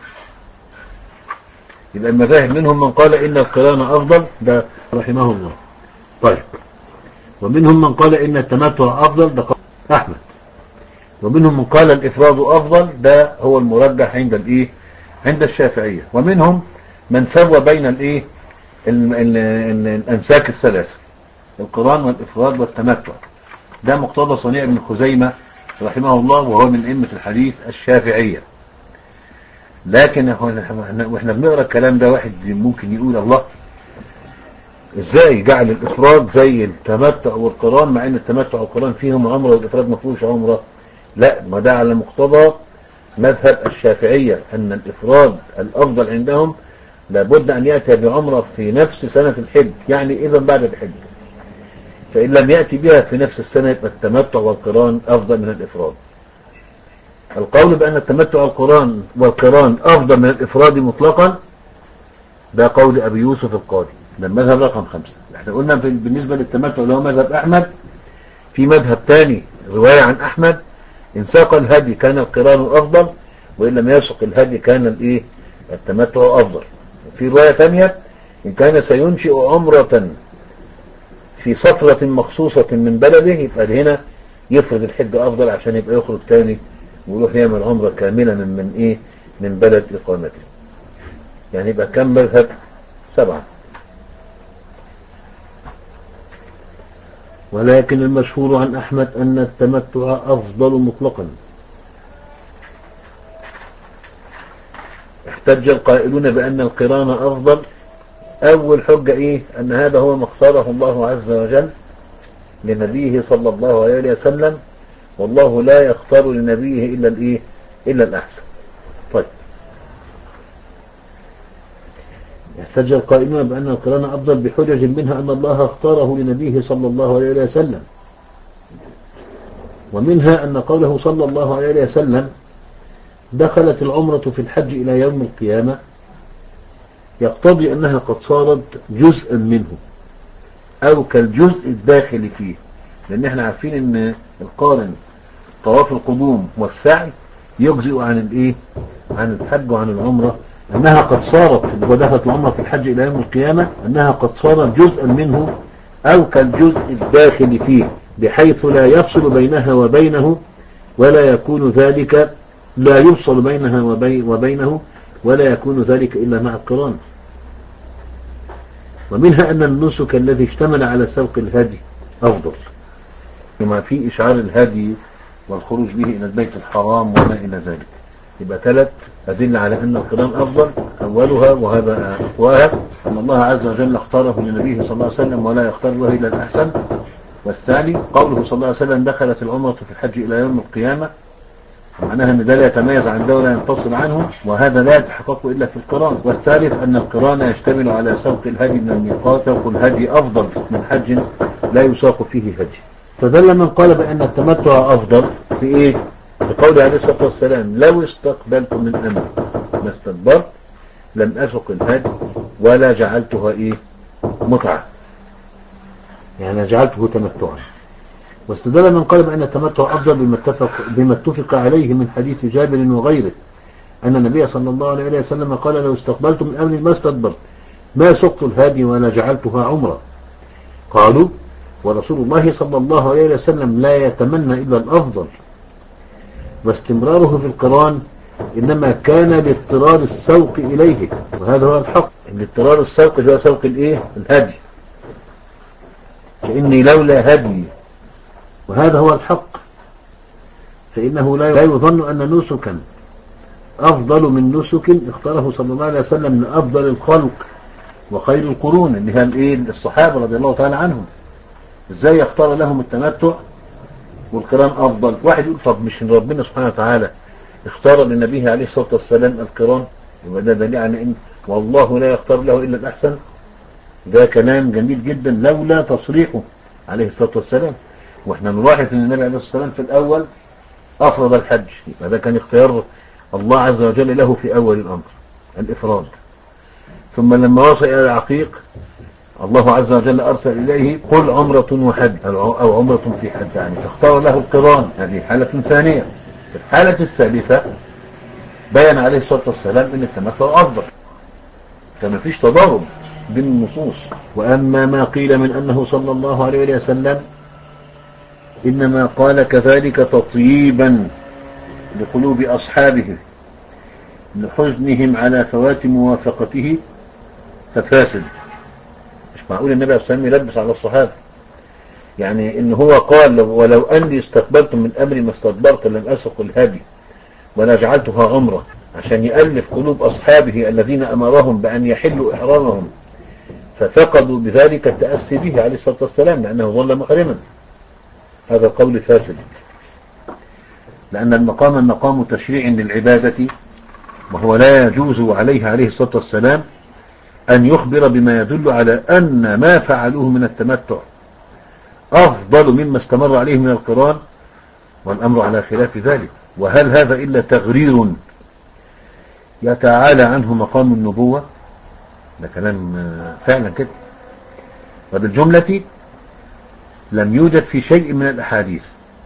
يبقى المذاهب منهم من قال إن القران أفضل، ده رحمه الله. طيب ومنهم من قال إن التمتع أفضل، ده قال أحمد. ومنهم من قال الإفراد أفضل، ده هو المرجح عند الإيه عند الشافعية. ومنهم من سوى بين الإيه الأنساك الثلاثة، القران والإفراد والتمتع. ده مقتضى صنيع ابن خزيمة رحمه الله، وهو من أئمة الحديث الشافعية. لكن واحنا بنقرأ الكلام ده واحد ممكن يقول الله ازاي جعل الإفراد زي التمتع والقران، مع ان التمتع والقران فيهم عمرة والإفراد ما فيهوش عمرة. لا، ما ده على مقتضى مذهب الشافعية ان الإفراد الأفضل عندهم لابد أن يأتي بعمرة في نفس سنة الحج، يعني إذا بعد الحج. فإن لم يأتي بها في نفس السنة يبقى التمتع والقران أفضل من الإفراد. القول بأن التمتع والقران والقران أفضل من الإفراد مطلقا، ده قول أبي يوسف القاضي، ده المذهب رقم خمسة. احنا قلنا بالنسبة للتمتع اللي هو مذهب أحمد، في مذهب تاني رواية عن أحمد إن ساق الهدي كان القران أفضل، وإن لم يسق الهدي كان الإيه التمتع أفضل. في رواية تانية إن كان سينشئ عمرة في فترة مخصوصة من بلده يبقى هنا يفرض الحج أفضل عشان يبقى يخرج تاني ويروح يعمل عمرة كاملة من من إيه من بلد إقامته. يعني يبقى كم مذهب؟ سبعة. ولكن المشهور عن أحمد أن التمتع أفضل مطلقا. احتج القائلون بأن القران أفضل. أول حجة إيه؟ أن هذا هو ما اختاره الله عز وجل لنبيه صلى الله عليه وسلم، والله لا يختار لنبيه إلا الإيه؟ إلا الأحسن. طيب، احتج القائلون بأن القران أفضل بحجج منها أن الله اختاره لنبيه صلى الله عليه وسلم، ومنها أن قوله صلى الله عليه وسلم دخلت العمرة في الحج إلى يوم القيامة يقتضي أنها قد صارت جزءا منه أو كالجزء الداخل فيه، لأن احنا عارفين أن القارن طواف القدوم والسعي يجزئ عن الإيه؟ عن الحج وعن العمرة، أنها قد صارت ودخلت العمرة في الحج إلى يوم القيامة أنها قد صارت جزءا منه أو كالجزء الداخل فيه، بحيث لا يفصل بينها وبينه ولا يكون ذلك لا يفصل بينها وبينه ولا يكون ذلك إلا مع القران. ومنها أن النسك الذي اشتمل على سوق الهدي أفضل، كما في إشعار الهدي والخروج به إلى البيت الحرام وما إلى ذلك. يبقى ثلاث أدلة على أن القران أفضل. أولها وهذا أقواها أن الله عز وجل اختاره لنبيه صلى الله عليه وسلم ولا يختار له إلا الأحسن. والثاني قوله صلى الله عليه وسلم دخلت العمرة في الحج إلى يوم القيامة، معناها أن ده لا يتميز عن ده ولا ينفصل عنه، وهذا لا يتحقق إلا في القران. والثالث أن القران يشتمل على سوق الهدي من الميقات، سوق الهدي أفضل من حج لا يساق فيه هدي. فدل من قال بأن التمتع أفضل في إيه؟ بقول عليه الصلاة والسلام لو استقبلت من أمري ما استدبرت لم أسق الهدي ولا جعلتها إيه؟ متعة، يعني جعلته تمتعا. واستدل من قال بأن التمتع أفضل بما اتفق, بما اتفق عليه من حديث جابر وغيره أن النبي صلى الله عليه وسلم قال لو استقبلت من أمري ما استدبرت ما سقت الهادي ولا جعلتها عمرة. قالوا ورسول الله صلى الله عليه وسلم لا يتمنى إلا الأفضل، واستمراره في القران إنما كان لاضطرار السوق إليه، وهذا هو الحق. الاضطرار السوق هو سوق الإيه؟ الهدي، فإني لولا هدي، وهذا هو الحق، فإنه لا يظن أن نسكا أفضل من نسك اختاره صلى الله عليه وسلم لأفضل الخلق وخير القرون اللي هي الصحابة رضي الله تعالى عنهم. ازاي يختار لهم التمتع والقران أفضل؟ واحد يقول طب مش ربنا سبحانه وتعالى اختار لنبيه عليه الصلاة والسلام القران، يبقى ده دليل على ان والله لا يختار له إلا الأحسن. ده كلام جميل جدا لولا تصريحه عليه الصلاة والسلام. واحنا نلاحظ ان النبي عليه الصلاة والسلام في الأول أفرض الحج، يبقى ده كان اختيار الله عز وجل له في أول الأمر الإفراد. ثم لما وصل إلى العقيق الله عز وجل أرسل إليه قل عمرة وحج أو عمرة في حج، يعني فاختار له القران. هذه حالة ثانية. في الحالة الثالثة بيّن عليه الصلاة والسلام أن التمتع أفضل، فما فيش تضارب بين النصوص. وأما ما قيل من أنه صلى الله عليه وسلم إنما قال كذلك تطييبا لقلوب أصحابه لحزنهم على فوات موافقته ففاسد. مش معقول النبي عليه الصلاة والسلام يلبس على الصحابة، يعني إن هو قال ولو أني استقبلت من أمري ما استدبرت لم أسق الهدي ولا جعلتها عمرة، عشان يألف قلوب أصحابه الذين أمرهم بأن يحلوا إحرامهم ففقدوا بذلك التأسي به عليه الصلاة والسلام لأنه ظل محرما. هذا القول فاسد، لأن المقام مقام تشريع للعبادة، وهو لا يجوز عليه عليه الصلاة والسلام أن يخبر بما يدل على أن ما فعلوه من التمتع أفضل مما استمر عليه من القران، والأمر على خلاف ذلك. وهل هذا إلا تغرير يتعالى عنه مقام النبوة؟ ده كلام فعلا كده. وبالجملة لم يوجد في شيء من الأحاديث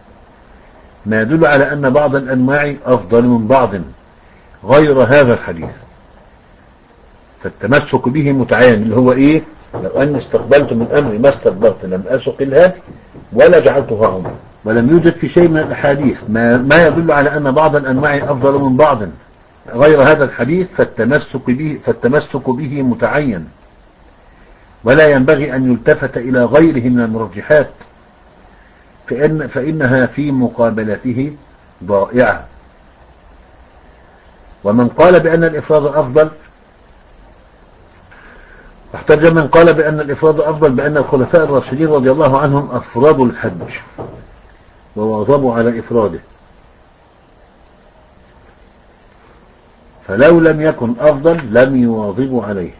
ما يدل على أن بعض الأنواع أفضل من بعض غير هذا الحديث. فالتمسك به متعين اللي هو ايه؟ لو ان استقبلت من امري ما استدبرت لم اسق الهدي ولا جعلته عمرا. ولم يوجد في شيء من الاحاديث ما, ما يدل على ان بعض الانواع افضل من بعض غير هذا الحديث، فالتمسك به فالتمسك به متعين، ولا ينبغي ان يلتفت الى غيره من المرجحات، فإن فإنها في مقابلته ضائعة. ومن قال بأن الإفراد أفضل احتج من قال بأن الإفراد أفضل بأن الخلفاء الراشدين رضي الله عنهم أفرادوا الحج وواظبوا على إفراده، فلو لم يكن أفضل لم يواظبوا عليه.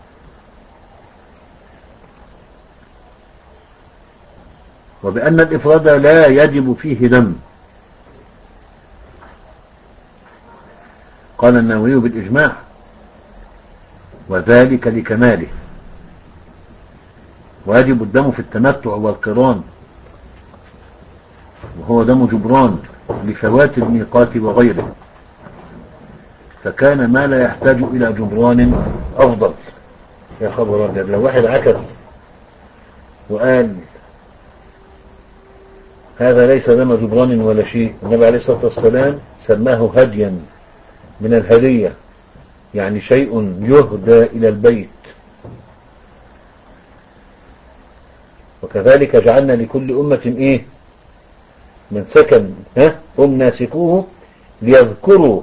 وبأن الإفراد لا يجب فيه دم، قال النووي بالإجماع وذلك لكماله، ويجب الدم في التمتع والقران وهو دم جبران لفوات الميقات وغيره، فكان ما لا يحتاج إلى جبران أفضل. يا خبر أبيض، لو واحد عكس وقال هذا ليس دم جبران ولا شيء، النبي عليه الصلاة والسلام سماه هديا من الهدية، يعني شيء يهدى إلى البيت، وكذلك جعلنا لكل أمة إيه من سكن ها هم ناسكوه ليذكروا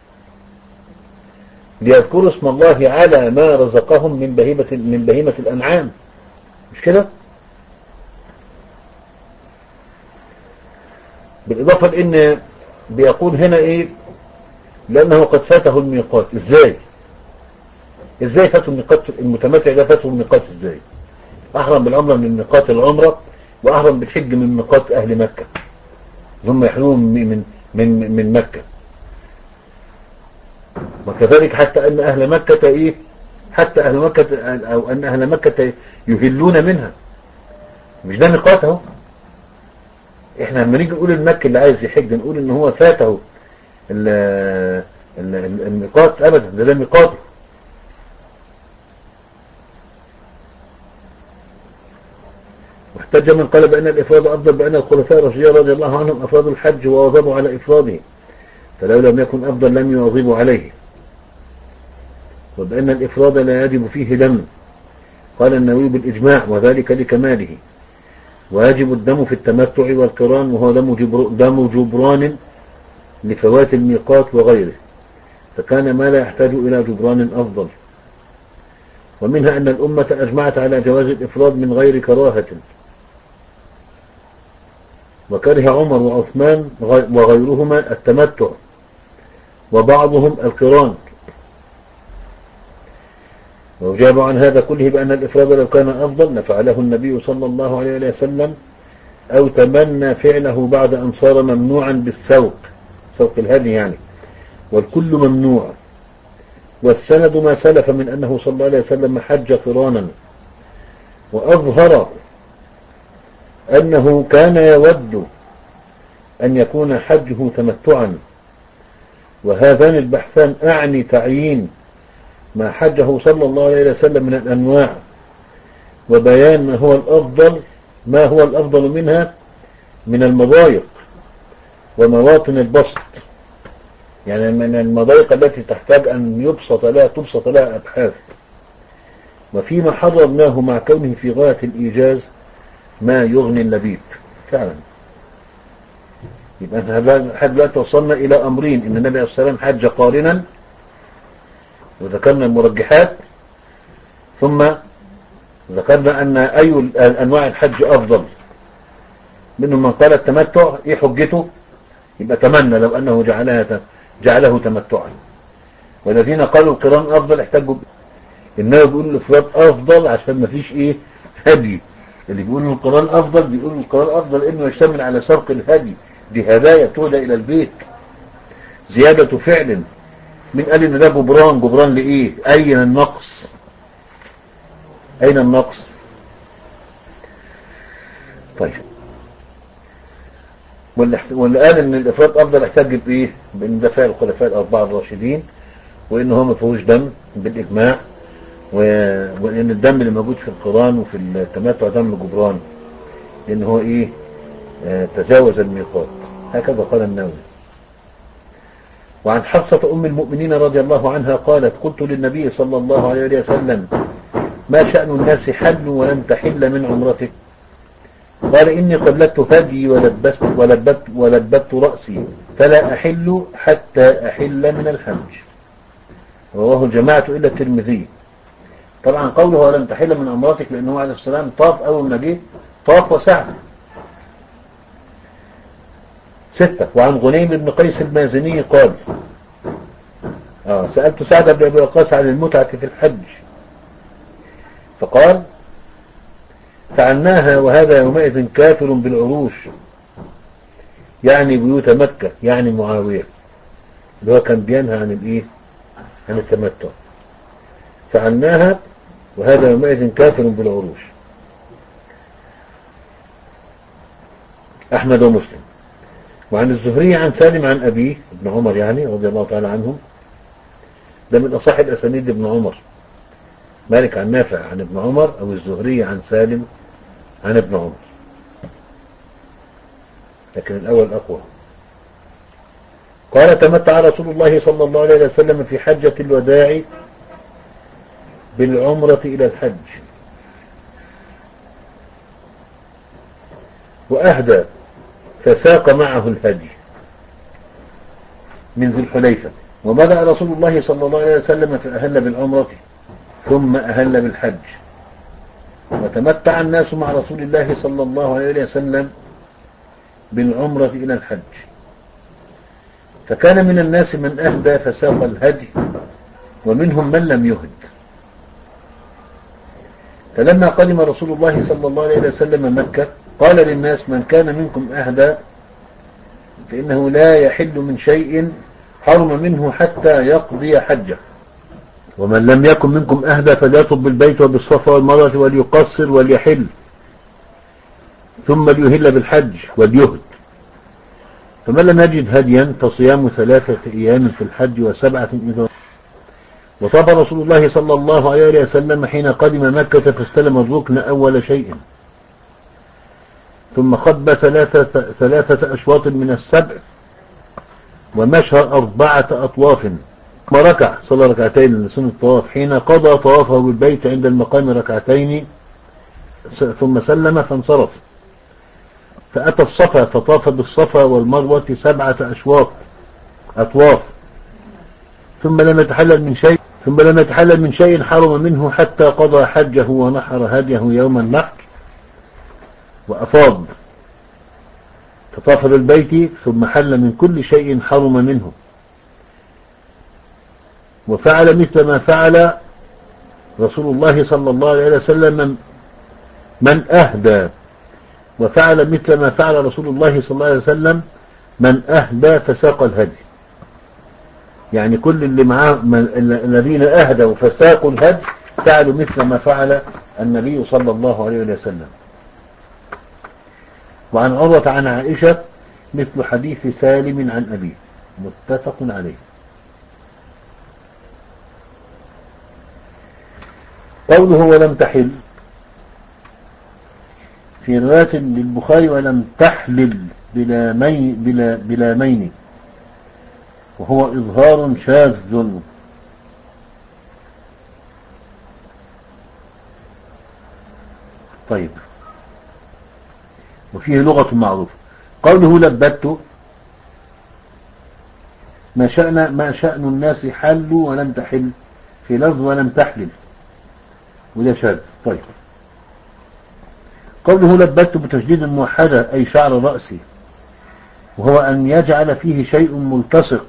ليذكروا اسم الله على ما رزقهم من بهيمة من بهيمة الأنعام، مش كده؟ بالإضافة لأن بيقول هنا إيه؟ لأنه قد فاته الميقات. إزاي؟ إزاي فاته الميقات؟ المتمتع ده فاته الميقات إزاي؟ أحرم بالعمرة من ميقات العمرة، وأحرم بالحج من ميقات أهل مكة، هم يحرمون من من من مكة. وكذلك حتى أن أهل مكة إيه؟ حتى أهل مكة أو أن أهل مكة يهلون منها، مش ده ميقاته. إحنا لما نيجي نقول المكي اللي عايز يحج نقول إن هو فاته الميقات؟ أبدا، ده ده ميقاته. واحتج من قال بأن الإفراد أفضل بأن الخلفاء الراشدين رضي الله عنهم أفرادوا الحج وواظبوا على إفراده، فلو لم يكن أفضل لم يواظبوا عليه. وبأن الإفراد لا يجب فيه دم، قال النووي بالإجماع وذلك لكماله، ويجب الدم في التمتع والقران وهو دم, جبر دم جبران لفوات الميقات وغيره، فكان ما لا يحتاج إلى جبران أفضل. ومنها أن الأمة أجمعت على جواز الإفراد من غير كراهة، وكره عمر وعثمان وغيرهما التمتع وبعضهم القران، وأجاب عن هذا كله بأن الإفراد لو كان أفضل لفعله النبي صلى الله عليه وسلم أو تمنى فعله بعد أن صار ممنوعا بالسوق، سوق الهدي يعني، والكل ممنوع. والسند ما سلف من أنه صلى الله عليه وسلم حج قرانا، وأظهر أنه كان يود أن يكون حجه تمتعا، وهذان البحثان أعني تعيين ما حجه صلى الله عليه وسلم من الأنواع، وبيان ما هو الأفضل ما هو الأفضل منها من المضايق ومواطن البسط، يعني من المضايق التي تحتاج أن يبسط لها تبسط لها أبحاث. وفيما حرمناه مع كونه في غاية الإيجاز ما يغني اللبيب فعلا. يبقى لحد دلوقتي وصلنا إلى أمرين: إن النبي عليه الصلاة والسلام حج قارنا وذكرنا المرجحات، ثم ذكرنا أن أي أنواع الحج أفضل. منهم من قال التمتع، إيه حجته؟ يبقى تمنى لو أنه جعلها جعله تمتعا. والذين قالوا القران أفضل احتجوا إنه بيقولوا الإفراد أفضل عشان ما فيش إيه هدي. اللي بيقولوا القران أفضل بيقولوا القران أفضل إنه يشتمل على سرق الهدي، دي هدايا تهدى إلى البيت، زيادة فعل. من قال إن ده جبران؟ جبران لإيه؟ أين النقص؟ أين النقص؟ طيب، واللي قال ان الافراد افضل احتج بايه؟ بان ده فعل الخلفاء الاربعه الراشدين، وان هو ما فيهوش دم بالاجماع، ولأن الدم اللي موجود في القران وفي التمتع دم جبران، لأن هو إيه آه تجاوز الميقات، هكذا قال النووي. وعن حفصة أم المؤمنين رضي الله عنها قالت: قلت للنبي صلى الله عليه وسلم: ما شأن الناس حلوا ولم تحل من عمرته؟ قال: إني قبلت هدي ولبست, ولبت, ولبت رأسي فلا أحل حتى أحل من الحج. رواه الجماعة إلا الترمذي. طبعا قوله ولم تحل من عمرتك لأنه عليه السلام طاف أول ما جه، طاف وسعى. ستة. وعن غنيم بن قيس المازني قال: آه سألت سعد بن أبي وقاص عن المتعة في الحج فقال: فعناها وهذا يومئذ كافر بالعروش، يعني بيوت مكة، يعني معاوية اللي هو كان بينهى عن الايه عن التمتع. فعناها وهذا يومئذ كافر بالعروش. أحمد ومسلم. وعن الزهري عن سالم عن أبيه ابن عمر يعني رضي الله تعالى عنهم، ده من أصح الأسانيد ابن عمر، مالك عن نافع عن ابن عمر أو الزهري عن سالم عن ابن عمر، لكن الأول أقوى. قال: تمتع رسول الله صلى الله عليه وسلم في حجة الوداع بالعمرة إلى الحج، وأهدى فساق معه الهدي من ذي الحليفة. وبدأ رسول الله صلى الله عليه وسلم فأهل بالعمرة ثم أهل بالحج، وتمتع الناس مع رسول الله صلى الله عليه وسلم بالعمرة إلى الحج. فكان من الناس من أهدى فساق الهدي، ومنهم من لم يهد. فلما قدم رسول الله صلى الله عليه وسلم مكة قال للناس: من كان منكم أهدى فإنه لا يحل من شيء حرم منه حتى يقضي حجه، ومن لم يكن منكم أهدى فليطب بالبيت وبالصفا والمروة وليقصر وليحل ثم ليهل بالحج وليهد. فمن لم يجد هديا فصيام ثلاثة أيام في الحج وسبعة إذا. وطاف رسول الله صلى الله عليه وسلم حين قدم مكة فاستلم الركن أول شيء، ثم خطب ثلاثة, ثلاثة أشواط من السبع، ومشى أربعة أطواف، ثم ركع صلى ركعتين لسنة الطواف. حين قضى طوافه بالبيت عند المقام ركعتين ثم سلم فانصرف، فأتى الصفا فطاف بالصفا والمروة سبعة أشواط أطواف، ثم لم يتحلل من شيء ثم لم يتحلل من شيء حرم منه حتى قضى حجه ونحر هديه يوم النحر وأفاض، فطاف بالبيت ثم حل من كل شيء حرم منه، وفعل مثل ما فعل رسول الله صلى الله عليه وسلم من أهدى، وفعل مثل ما فعل رسول الله صلى الله عليه وسلم من أهدى فساق الهدي. يعني كل اللي معاه الذين أهدوا فساقوا الهدي فعلوا مثل ما فعل النبي صلى الله عليه وسلم. وعن عروة عن عائشة مثل حديث سالم عن أبيه، متفق عليه. قوله ولم تحل في رواية للبخاري: ولم تحلل بلا مي بلا بلا مين، وهو إظهار شاذ. طيب، وفيه لغة معروفة. قوله لبت: ما شأن ما شأن الناس حلوا ولم تحل، في لفظ ولم تحلل، وده شاذ. طيب، قوله لبت بتشديد الموحدة أي شعر رأسي، وهو أن يجعل فيه شيء ملتصق،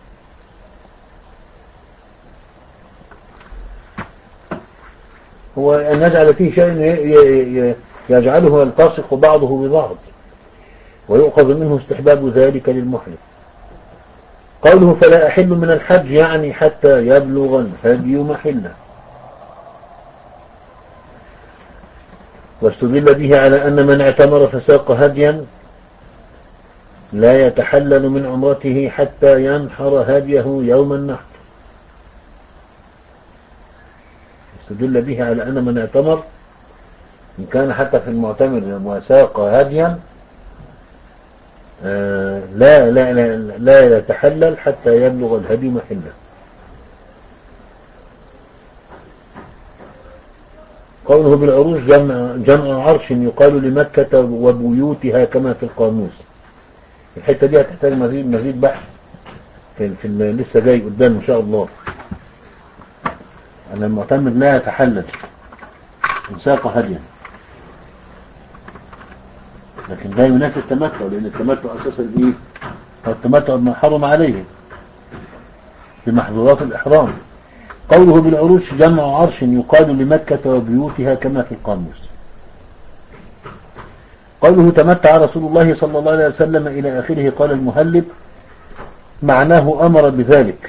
هو أن يجعل فيه شيء يجعله يلتصق بعضه ببعض، ويؤخذ منه استحباب ذلك للمحرم. قوله فلا أحل من الحج يعني حتى يبلغ الهدي محله، واستدل به على أن من اعتمر فساق هديا لا يتحلل من عمرته حتى ينحر هديه يوم النحر. استدل به على أن من اعتمر إن كان حتى في المعتمر وساق هديا لا لا لا لا يتحلل حتى يبلغ الهدي محله. قوله بالعروش جمع, جمع عرش يقال لمكة وبيوتها كما في القاموس. الحتة دي هتحتاج مزيد مزيد بحث في, في لسه جاي قدام إن شاء الله. أن المعتمر لا يتحلل إن ساق هديا، لكن لا ينافي التمتع، لأن التمتع أساسا إيه؟ التمتع ما حرم عليه بمحظورات الإحرام. قوله بالعروش جمع عرش يقال لمكة وبيوتها كما في القاموس. قوله تمتع رسول الله صلى الله عليه وسلم إلى آخره قال المهلب معناه أمر بذلك،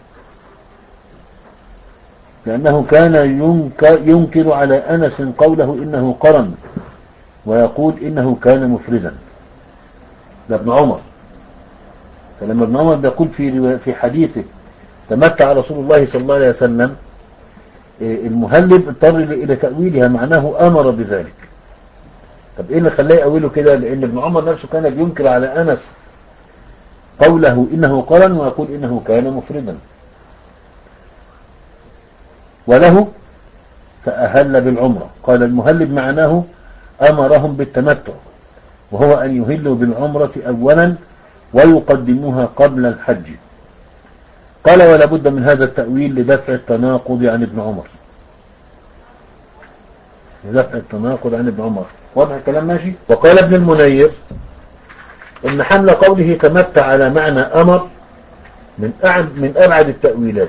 لأنه كان ينكر على أنس قوله إنه قرن ويقول إنه كان مفردا. ده ابن عمر. فلما ابن عمر بيقول في في حديثه تمتع رسول الله صلى الله عليه وسلم، المهلب اضطر إلى تأويلها معناه أمر بذلك. طب إيه اللي خلاه يأوله كده؟ لأن ابن عمر نفسه كان بينكر على أنس قوله إنه قرن ويقول إنه كان مفردا. وله فأهل بالعمرة. قال المهلب معناه أمرهم بالتمتع، وهو أن يهلوا بالعمرة أولا ويقدموها قبل الحج. قال ولا بد من هذا التأويل لدفع التناقض عن ابن عمر، لدفع التناقض عن ابن عمر. واضح الكلام ماشي؟ وقال ابن المنير إن حمل قوله تمتع على معنى أمر من أعد من أبعد التأويلات،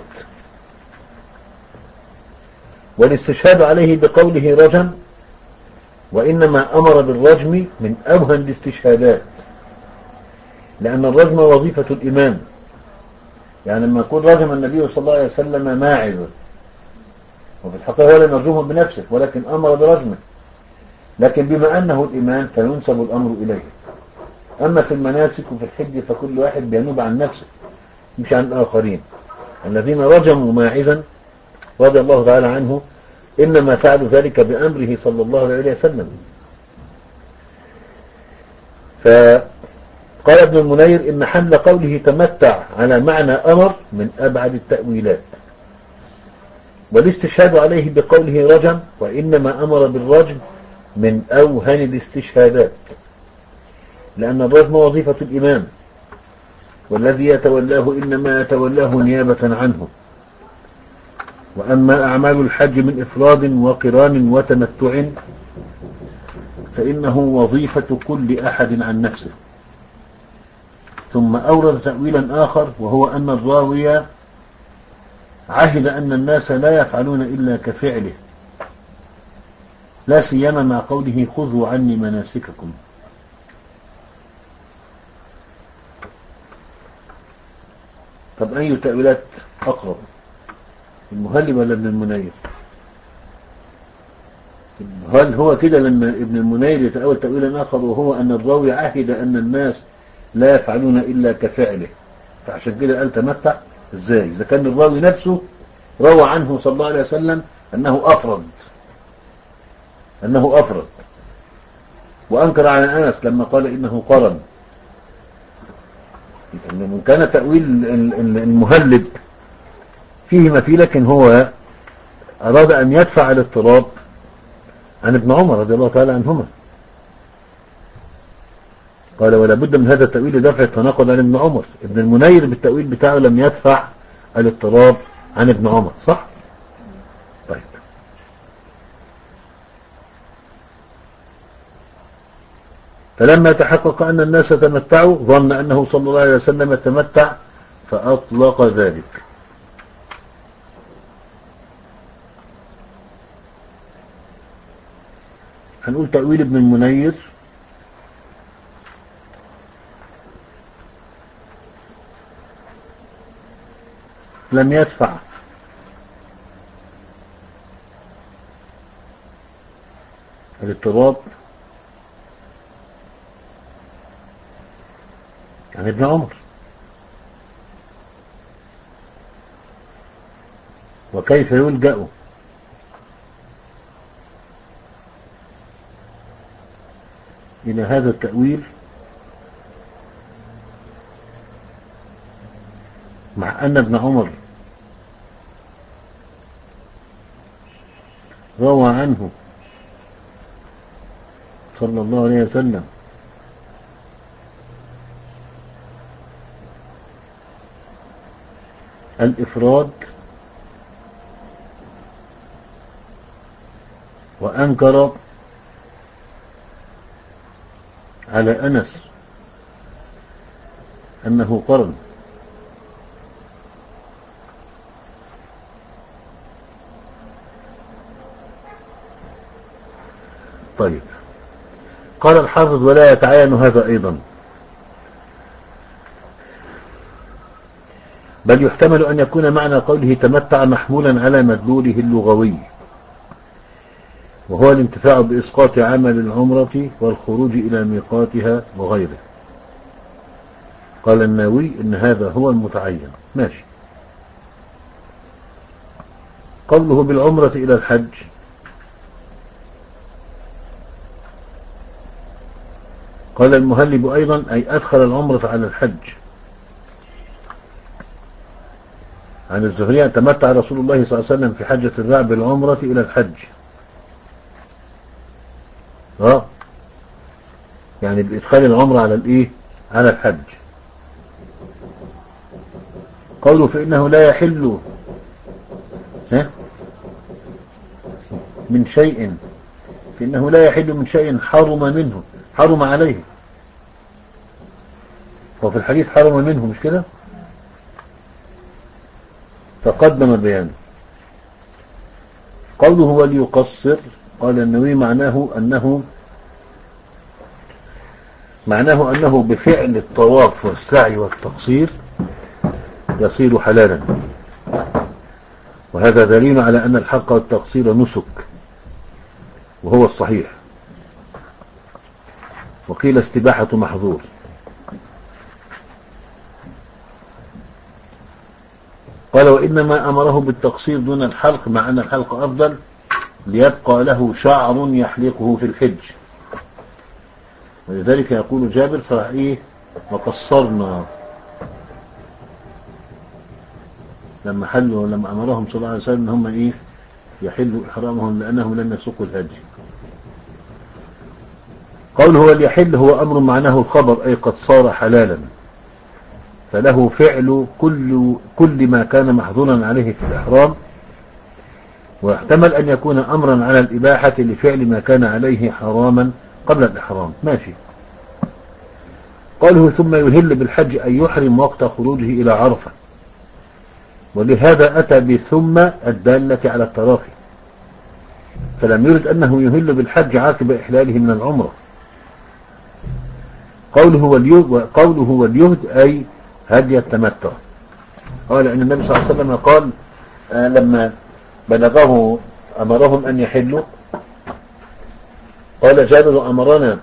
والاستشهاد عليه بقوله رجم وإنما أمر بالرجم من أوهن الاستشهادات، لأن الرجم وظيفة الإمام. يعني لما يكون رجم النبي صلى الله عليه وسلم ماعز، وفي الحقيقة هو لم يرجمه بنفسه ولكن أمر برجمه، لكن بما أنه الإمام فينسب الأمر إليه. أما في المناسك وفي الحج فكل واحد بينوب عن نفسه مش عن الآخرين. الذين رجموا ماعزا رضي الله تعالى عنه إنما فعلوا ذلك بأمره صلى الله عليه وسلم. فقال ابن المنير إن حمل قوله تمتع على معنى أمر من أبعد التأويلات، والاستشهاد عليه بقوله رجم وإنما أمر بالرجم من أوهن الاستشهادات، لأن الرجم وظيفة الإمام، والذي يتولاه إنما يتولاه نيابة عنه. وأما أعمال الحج من إفراد وقران وتمتع فإنه وظيفة كل أحد عن نفسه. ثم أورد تأويلا آخر، وهو أن الراوي عهد أن الناس لا يفعلون إلا كفعله، لا سيما مع قوله خذوا عني مناسككم. طب أي تأويلات أقرب، المهلب ولا ابن المنير؟ هل هو كده لما ابن المنير يتأول تأويلا آخر وهو أن الراوي عهد أن الناس لا يفعلون إلا كفعله، فعشان كده قال تمتع؟ ازاي إذا كان الراوي نفسه روى عنه صلى الله عليه وسلم أنه أفرد أنه أفرد وأنكر على أنس لما قال إنه قرن. من كان تأويل المهلب فيه ما فيه، لكن هو أراد أن يدفع الاضطراب عن ابن عمر رضي الله تعالى عنهما. قال ولا بد من هذا التأويل لدفع التناقض عن ابن عمر. ابن المنير بالتأويل بتاعه لم يدفع الاضطراب عن ابن عمر، صح؟ طيب. فلما تحقق أن الناس تمتعوا ظن أنه صلى الله عليه وسلم تمتع فأطلق ذلك. هنقول تأويل ابن المنير لم يدفع الاضطراب عن ابن عمر. وكيف يلجأ إلى هذا التأويل، مع أن ابن عمر روى عنه صلى الله عليه وسلم الإفراد وأنكر على أنس أنه قرن. طيب، قال الحافظ: ولا يتعين هذا أيضا، بل يحتمل أن يكون معنى قوله تمتع محمولا على مدلوله اللغوي، وهو الانتفاع بإسقاط عمل العمرة والخروج إلى ميقاتها وغيره. قال النووي إن هذا هو المتعين. ماشي. قوله بالعمرة إلى الحج، قال المهلب أيضا: أي أدخل العمرة على الحج. عن الزهري: تمتع رسول الله صلى الله عليه وسلم في حجة الوداع بالعمرة إلى الحج. اه يعني بإدخال العمرة على الإيه؟ على الحج. قوله فإنه لا يحل ها من شيء فإنه لا يحل من شيء حرم منه حرم عليه، وفي الحديث حرم منه، مش كده؟ تقدم بيانه. قوله وليقصر، قال النووي معناه أنه معناه أنه بفعل الطواف والسعي والتقصير يصير حلالا، وهذا دليل على أن الحق والتقصير نسك، وهو الصحيح. وقيل استباحة محظور. قال وإنما أمره بالتقصير دون الحلق، مع أن الحلق أفضل، ليبقى له شعر يحلقه في الحج. ولذلك يقول جابر: فإيه وقصرنا، لما حلوا لما أمرهم صلى الله عليه وسلم ان هم إيه يحلوا إحرامهم لأنهم لم يسوقوا الهدي. قوله وليحل هو أمر معناه الخبر، أي قد صار حلالا، فله فعل كل كل ما كان محظورا عليه في الإحرام، ويحتمل أن يكون أمرا على الإباحة لفعل ما كان عليه حراما قبل الإحرام. ماشي. قوله ثم يهل بالحج، أي يحرم وقت خروجه إلى عرفة، ولهذا أتى بثم الدالة على التراخي، فلم يرد أنه يهل بالحج عقب إحلاله من العمرة. قوله واليهد, قوله واليهد أي هدي التمتع. قال أن النبي صلى الله عليه وسلم قال آه لما بلغه أمرهم أن يحلوا، قال جابر أمرنا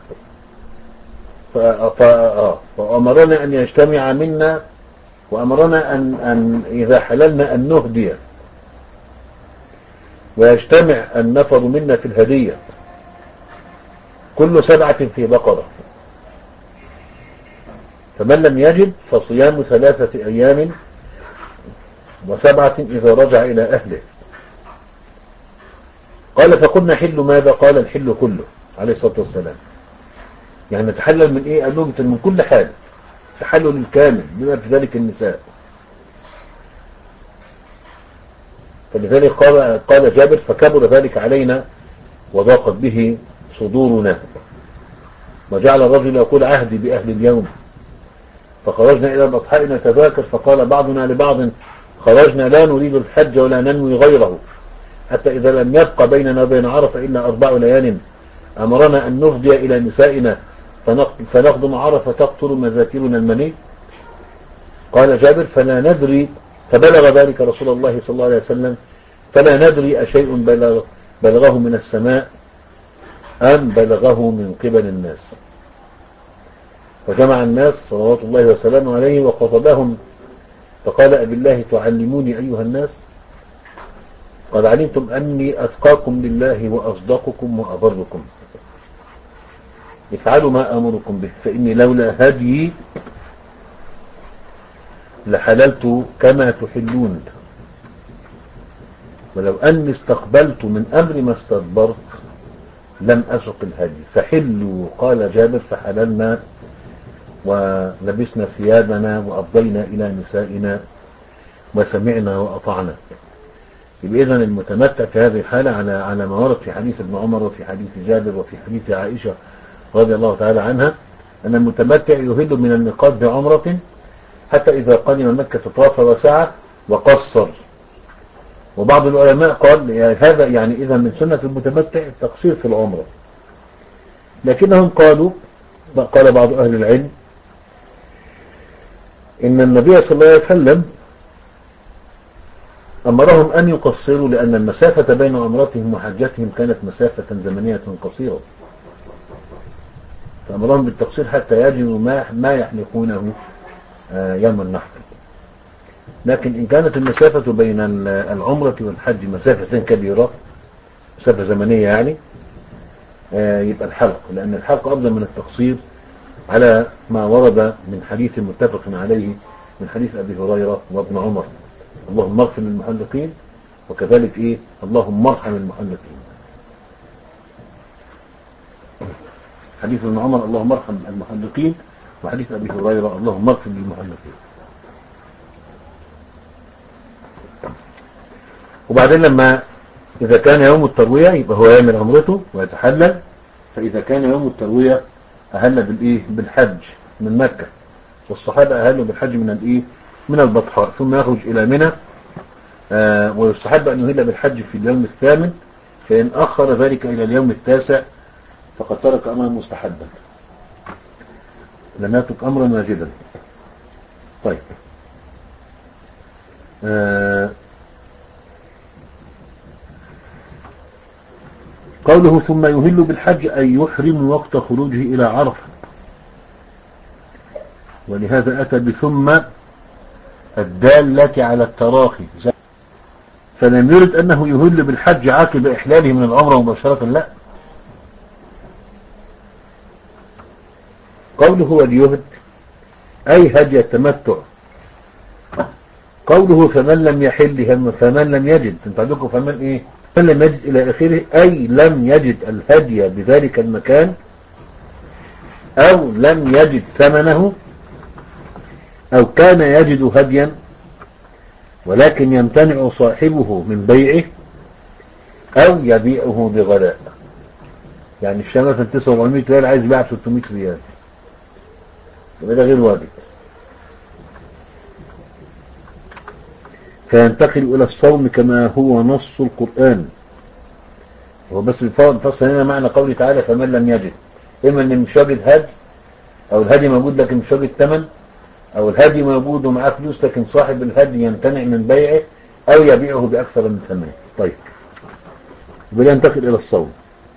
فأمرنا أن يجتمع منا، وأمرنا أن, أن إذا حللنا أن نهدي، ويجتمع النفر منا في الهدية كل سبعة في بقرة، فمن لم يجد فصيام ثلاثة أيام وسبعة إذا رجع إلى أهله. قال فقلنا حل ماذا؟ قال الحل كله عليه الصلاة والسلام. يعني نتحلل من إيه؟ قال لهم من كل حال، تحلل الكامل بما في ذلك النساء. فلذلك قال, قال جابر فكبر ذلك علينا وضاقت به صدورنا، وجعل الرجل يقول عهدي بأهل اليوم، فخرجنا إلى الأضحاء نتذاكر، فقال بعضنا لبعض خرجنا لا نريد الحج ولا ننوي غيره، حتى إذا لم يبقى بيننا وبين عرفة إلا أربع ليال أمرنا أن نفضي إلى نسائنا فنخدم عرفة تقتل مذاكرنا المني. قال جابر فلا ندري، فبلغ ذلك رسول الله صلى الله عليه وسلم، فلا ندري أشيء بلغ بلغه من السماء أم بلغه من قبل الناس. فجمع الناس صلوات الله وسلامه عليه وخطبهم فقال أبي الله تعلموني أيها الناس؟ قد علمتم أني أتقاكم لله وأصدقكم وأبركم. افعلوا ما أمركم به فإني لولا هدي لحللت كما تحلون، ولو أني استقبلت من أمر ما استدبرت لم أسق الهدي. فحلوا، قال جابر، فحللنا ولبسنا ثيابنا وأفضينا إلى نسائنا وسمعنا وأطعنا. إذن المتمتع في هذه الحالة على على ما ورد في حديث ابن عمر وفي حديث جابر وفي حديث عائشة رضي الله تعالى عنها أن المتمتع يهل من الميقات بعمرة حتى إذا قدم مكة طاف وسعى وقصر. وبعض العلماء قال يعني هذا يعني إذا من سنة المتمتع التقصير في العمرة، لكنهم قالوا، قال بعض أهل العلم، إن النبي صلى الله عليه وسلم أمرهم أن يقصروا لأن المسافة بين عمرتهم وحجتهم كانت مسافة زمنية قصيرة، فأمرهم بالتقصير حتى يجدوا ما ما يحلقونه يوم النحر. لكن إن كانت المسافة بين العمرة والحج مسافة كبيرة، مسافة زمنية يعني، يبقى الحلق، لأن الحلق أفضل من التقصير على ما ورد من حديث متفق عليه من حديث أبي هريرة وابن عمر: اللهم اغفر للمحلقين، وكذلك إيه اللهم ارحم المحلقين. حديث ابن عمر اللهم ارحم المحلقين، وحديث أبي هريرة اللهم اغفر للمحلقين. وبعدين لما إذا كان يوم التروية يبقى هو يعمل عمرته ويتحلل، فإذا كان يوم التروية أهل بالإيه بالحج من مكة، والصحابة أهلوا بالحج من الإيه من البطحاء، ثم يخرج إلى منى. آه ويستحب أن يهل بالحج في اليوم الثامن، فإن أخر ذلك إلى اليوم التاسع فقد ترك أمرا مستحبا، لم يترك أمرا واجبا. طيب، آه قوله ثم يهل بالحج أي يحرم وقت خروجه إلى عرفة، ولهذا أتى بثم الدالة على التراخي، فلم يرد أنه يهل بالحج عقب إحلاله من العمرة مباشرة، لا. قوله وليهد أي هدي التمتع. قوله فمن لم يحل فمن لم يجد، انت عندكم فمن ايه من لم يجد الى اخره، اي لم يجد الهدي بذلك المكان، او لم يجد ثمنه، او كان يجد هديا ولكن يمتنع صاحبه من بيعه او يبيعه بغلاء. يعني الشام مثلا تسعة وأربعمائة ريال عايز يبيع ستمائة ريال، يبقى ده غير واجب، فينتقل الى الصوم كما هو نص القرآن. هو بس بيفصل هنا معنى قوله تعالى فمن لم يجد، اما ان مش واجد هدي، او الهدي موجود لكن مش واجد ثمن، او الهدي موجود ومعاه فلوس لكن صاحب الهدي يمتنع من بيعه او يبيعه باكثر من ثمنه. طيب، يبقى ينتقل الى الصوم.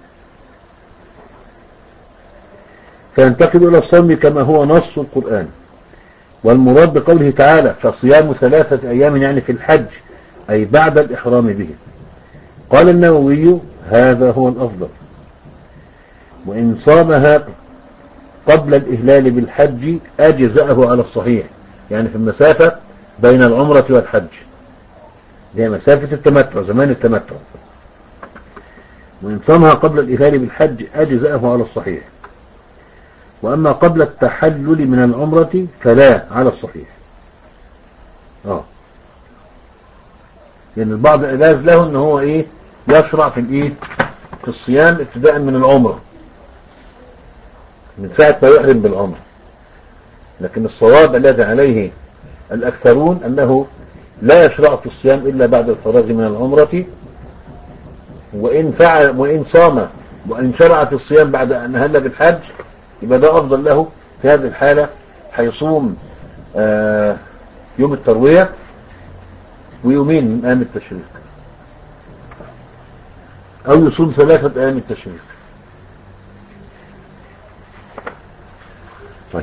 فينتقل الى الصوم كما هو نص القرآن. والمراد بقوله تعالى فصيام ثلاثة ايام يعني في الحج، اي بعد الاحرام به. قال النووي هذا هو الافضل، وان صامها قبل الإهلال بالحج أجزأه على الصحيح، يعني في المسافة بين العمرة والحج، هي مسافة التمتع، زمان التمتع، وإن صامها قبل الإهلال بالحج أجزأه على الصحيح. وأما قبل التحلل من العمرة فلا على الصحيح. آه لأن يعني البعض إجاز له أنه هو إيه يشرع في الإيه في الصيام ابتداء من العمرة، من ساعة ما يحرم بالعمر. لكن الصواب الذي عليه الأكثرون أنه لا يشرع في الصيام إلا بعد الفراغ من العمرة، وإن فعل وإن صام وإن شرع في الصيام بعد أن أهل بالحج يبقى ده أفضل له. في هذه الحالة هيصوم آه يوم التروية ويومين من أيام التشريق، أو يصوم ثلاثة أيام التشريق. طيب،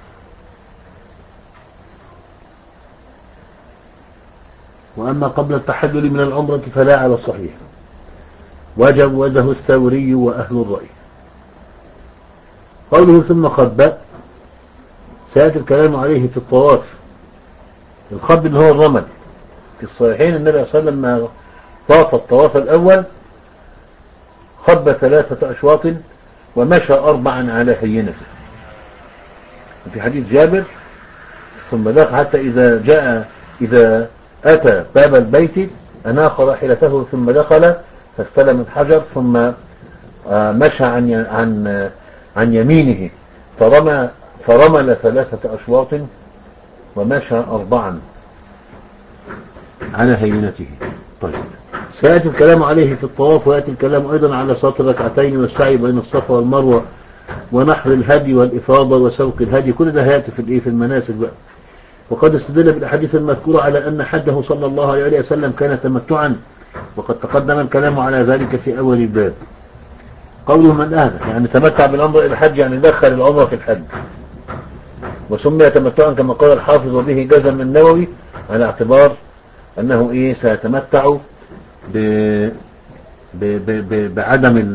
وأما قبل التحلل من العمرة فلا على الصحيح، وجب وجه الثوري وأهل الرأي. قوله ثم خب، سيأتي الكلام عليه في الطواف. الخب اللي هو الرمل. في الصحيحين النبي صلى الله عليه وسلم لما طاف الطواف الأول خب ثلاثة أشواط ومشى أربعا على هينته. في حديث جابر ثم دخل حتى إذا جاء إذا أتى باب البيت أناخ راحلته ثم دخل فاستلم الحجر ثم مشى عن عن عن يمينه فرمى فرمل ثلاثة أشواط ومشى أربعا على هينته. طيب سيأتي الكلام عليه في الطواف، ويأتي الكلام أيضا على صلاة الركعتين والسعي بين الصفا والمروة ونحر الهدي والإفاضة وسوق الهدي. كل ده هيأتي في في المناسك بقى. وقد استدل بالأحاديث المذكورة على أن حجه صلى الله عليه وسلم كان تمتعا، وقد تقدم الكلام على ذلك في أول الباب. قوله من أهدى يعني تمتع بالعمرة إلى الحج، يعني دخل العمرة في الحج، وسمي تمتعا كما قال الحافظ وبه جزم النووي على اعتبار أنه إيه سيتمتع ب ب ب ب بعدم ال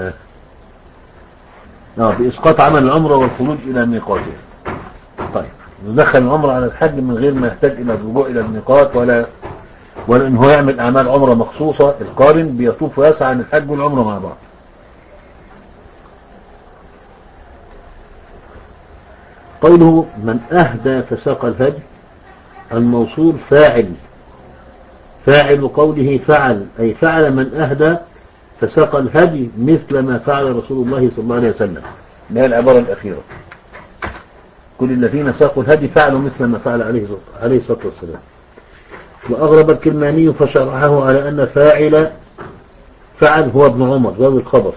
اه بإسقاط عمل العمرة والخروج إلى ميقاته. طيب ندخل العمرة على الحج من غير ما يحتاج إلى الرجوع إلى الميقات ولا ولا إن هو يعمل أعمال عمرة مخصوصة. القارن بيطوف ويسعى عن الحج والعمرة مع بعض. قوله من أهدى فساق الهدي، الموصول فاعل فاعل قوله فعل، أي فعل من أهدى فساق الهدي مثل ما فعل رسول الله صلى الله عليه وسلم. ما هي العبارة الأخيرة؟ كل الذين ساقوا الهدي فعلوا مثل ما فعل عليه الصلاة والسلام. وأغرب الكلماني فشرحه على أن فاعل فعل هو ابن عمر راوي الخبر،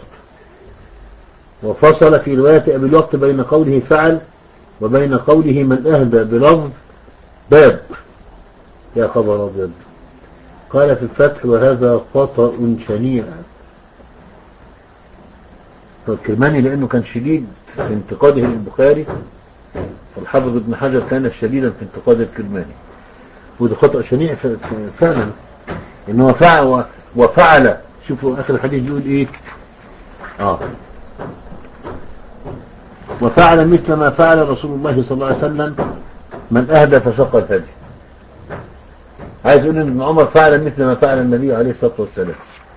وفصل في رواية أبي الوقت بين قوله فعل وبين قوله من أهدى بلفظ باب. يا خبر أبيض. قال في الفتح وهذا خطأ شنيع. فالكلماني لأنه كان شديد في انتقاده للبخاري، والحافظ ابن حجر كان شديدا في انتقاد الكلماني، وده خطأ شنيع فعلا. إنه فعل وفعل. شوفوا آخر الحديث يقول إيه؟ آه وفعل مثل ما فعل رسول الله صلى الله عليه وسلم من أهدى فساق الهدي. عايز يقول ان ابن عمر فعل مثل ما فعل النبي عليه الصلاة والسلام،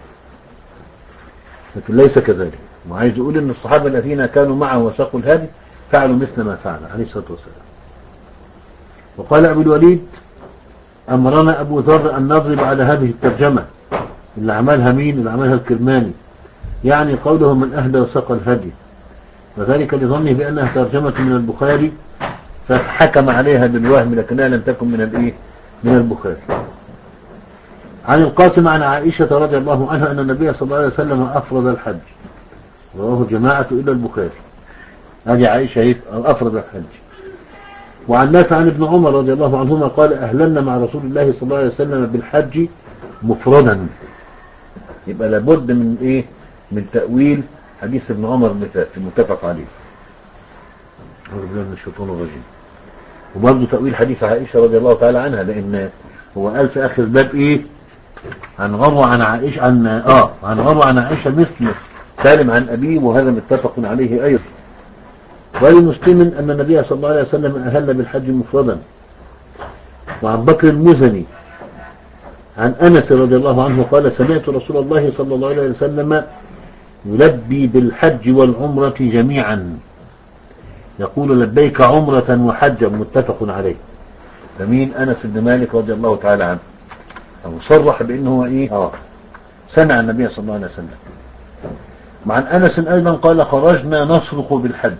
لكن ليس كذلك. وعايز يقول ان الصحابة الذين كانوا معه وساقوا الهدي فعلوا مثل ما فعل عليه الصلاة والسلام. وقال أبو الوليد أمرنا أبو ذر أن نضرب على هذه الترجمة اللي عملها مين؟ اللي عملها الكرماني، يعني قوله من أهدى وساق الهدي، وذلك لظنه بأنها ترجمة من البخاري فحكم عليها بالوهم، لكنها لم تكن من الإيه؟ من البخاري. عن القاسم عن عائشة رضي الله عنها أن النبي صلى الله عليه وسلم أفرد الحج، رواه جماعة إلا البخاري. هذه عائشة أفرد الحج. وعن نافع عن ابن عمر رضي الله عنهما قال أهللنا مع رسول الله صلى الله عليه وسلم بالحج مفردا. يبقى لابد من إيه؟ من تأويل حديث ابن عمر المتفق عليه. أعوذ بالله من الشيطان الرجيم. وبرضه تأويل حديث عائشة رضي الله تعالى عنها، لأن هو قال في آخر الباب إيه؟ عن غروة عن عائشة عن آه عن غروة عن عائشة مثل سالم عن أبيه، وهذا متفق عليه أيضا. ولمسلم أن النبي صلى الله عليه وسلم أهل بالحج مفردا. وعن بكر المزني عن أنس رضي الله عنه قال سمعت رسول الله صلى الله عليه وسلم يلبي بالحج والعمرة جميعا يقول لبيك عمرة وحجا، متفق عليه. فمين؟ أنس بن مالك رضي الله تعالى عنه، أو صرح بأنه إيه؟ آه سمع النبي صلى الله عليه وسلم. وعن أنس أيضا قال خرجنا نصرخ بالحج،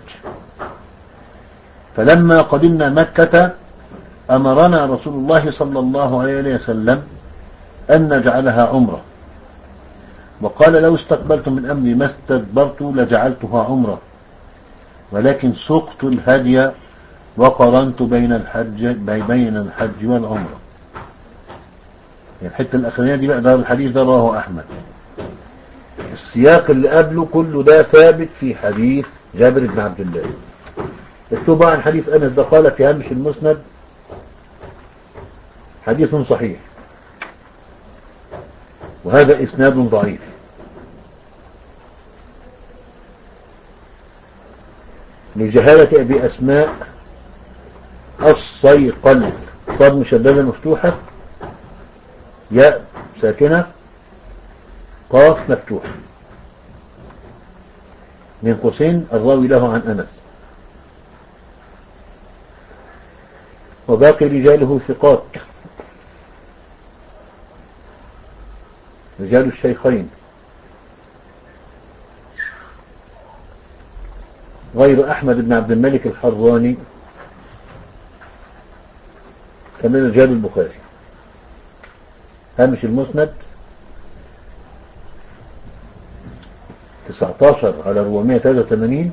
فلما قدمنا مكة أمرنا رسول الله صلى الله عليه وسلم أن نجعلها عمرة، وقال لو استقبلت من أمري ما استدبرت لجعلتها عمرة، ولكن سقت الهدي وقرنت بين الحج بين الحج والعمرة. الحتة الأخرانية دي بقى، ده الحديث ده رواه أحمد. السياق اللي قبله كله ده ثابت في حديث جابر بن عبد الله. اكتبوا عن حديث أنس ده قال في هامش المسند حديث صحيح، وهذا إسناد ضعيف. لجهالة أبي أسماء الصيقل. صاد مشددة مفتوحة، ياء ساكنة، قاف مفتوحة، من قوسين الراوي له عن أنس. وباقي رجاله ثقات، رجال الشيخين، غير أحمد بن عبد الملك الحراني كمان رجال البخاري. هامش المسند تسعة عشر على أربعمائة وثلاثة وثمانين،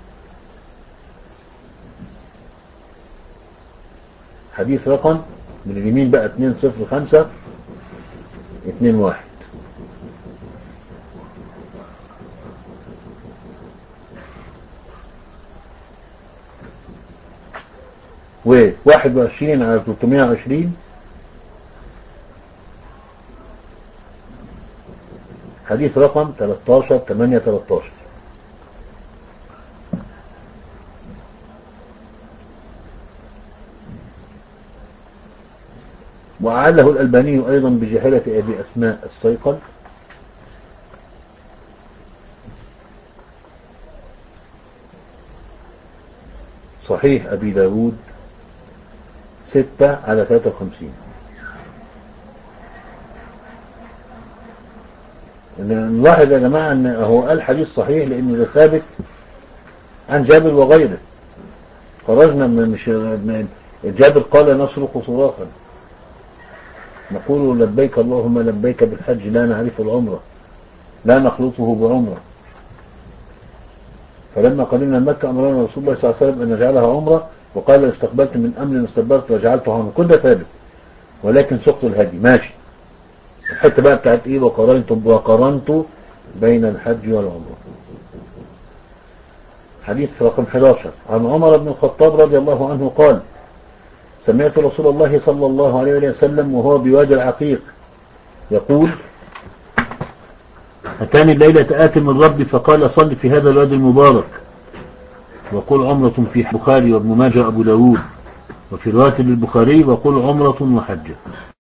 حديث رقم من اليمين بقى اثنين صفر خمسة اثنين واحد. وواحد وعشرين على ثلاثمائة وعشرين، حديث رقم ثلاثة عشر ثمانية ثلاثة عشر. وأعله الألباني أيضا بجهالة أبي أسماء الصيقل. صحيح أبي داود ستة على ثلاثة وخمسين. نلاحظ يا جماعة أن هو قال حديث صحيح لأنه ده ثابت عن جابر وغيره. خرجنا من مش من جابر قال نصرخ صراخا نقول لبيك اللهم لبيك بالحج لا نعرف العمرة لا نخلطه بعمرة. فلما قدمنا مكة أمرنا رسول الله صلى الله عليه وسلم أن نجعلها عمرة، وقال استقبلت من أمر استدبرت وجعلته عمرة. كل ده ثابت، ولكن سقط الهدي ماشي. الحته بقى بتاعت ايه؟ وقارنت وقارنت بين الحج والعمره. حديث رقم أحد عشر عن عمر بن الخطاب رضي الله عنه قال: سمعت رسول الله صلى الله عليه وسلم وهو بوادي العقيق يقول: أتاني الليلة آت من ربي فقال: صل في هذا الوادي المبارك وقل عمرة في البخاري وابن ماجه أبو داود، وفي رواية للبخاري وقل عمرة وحجة.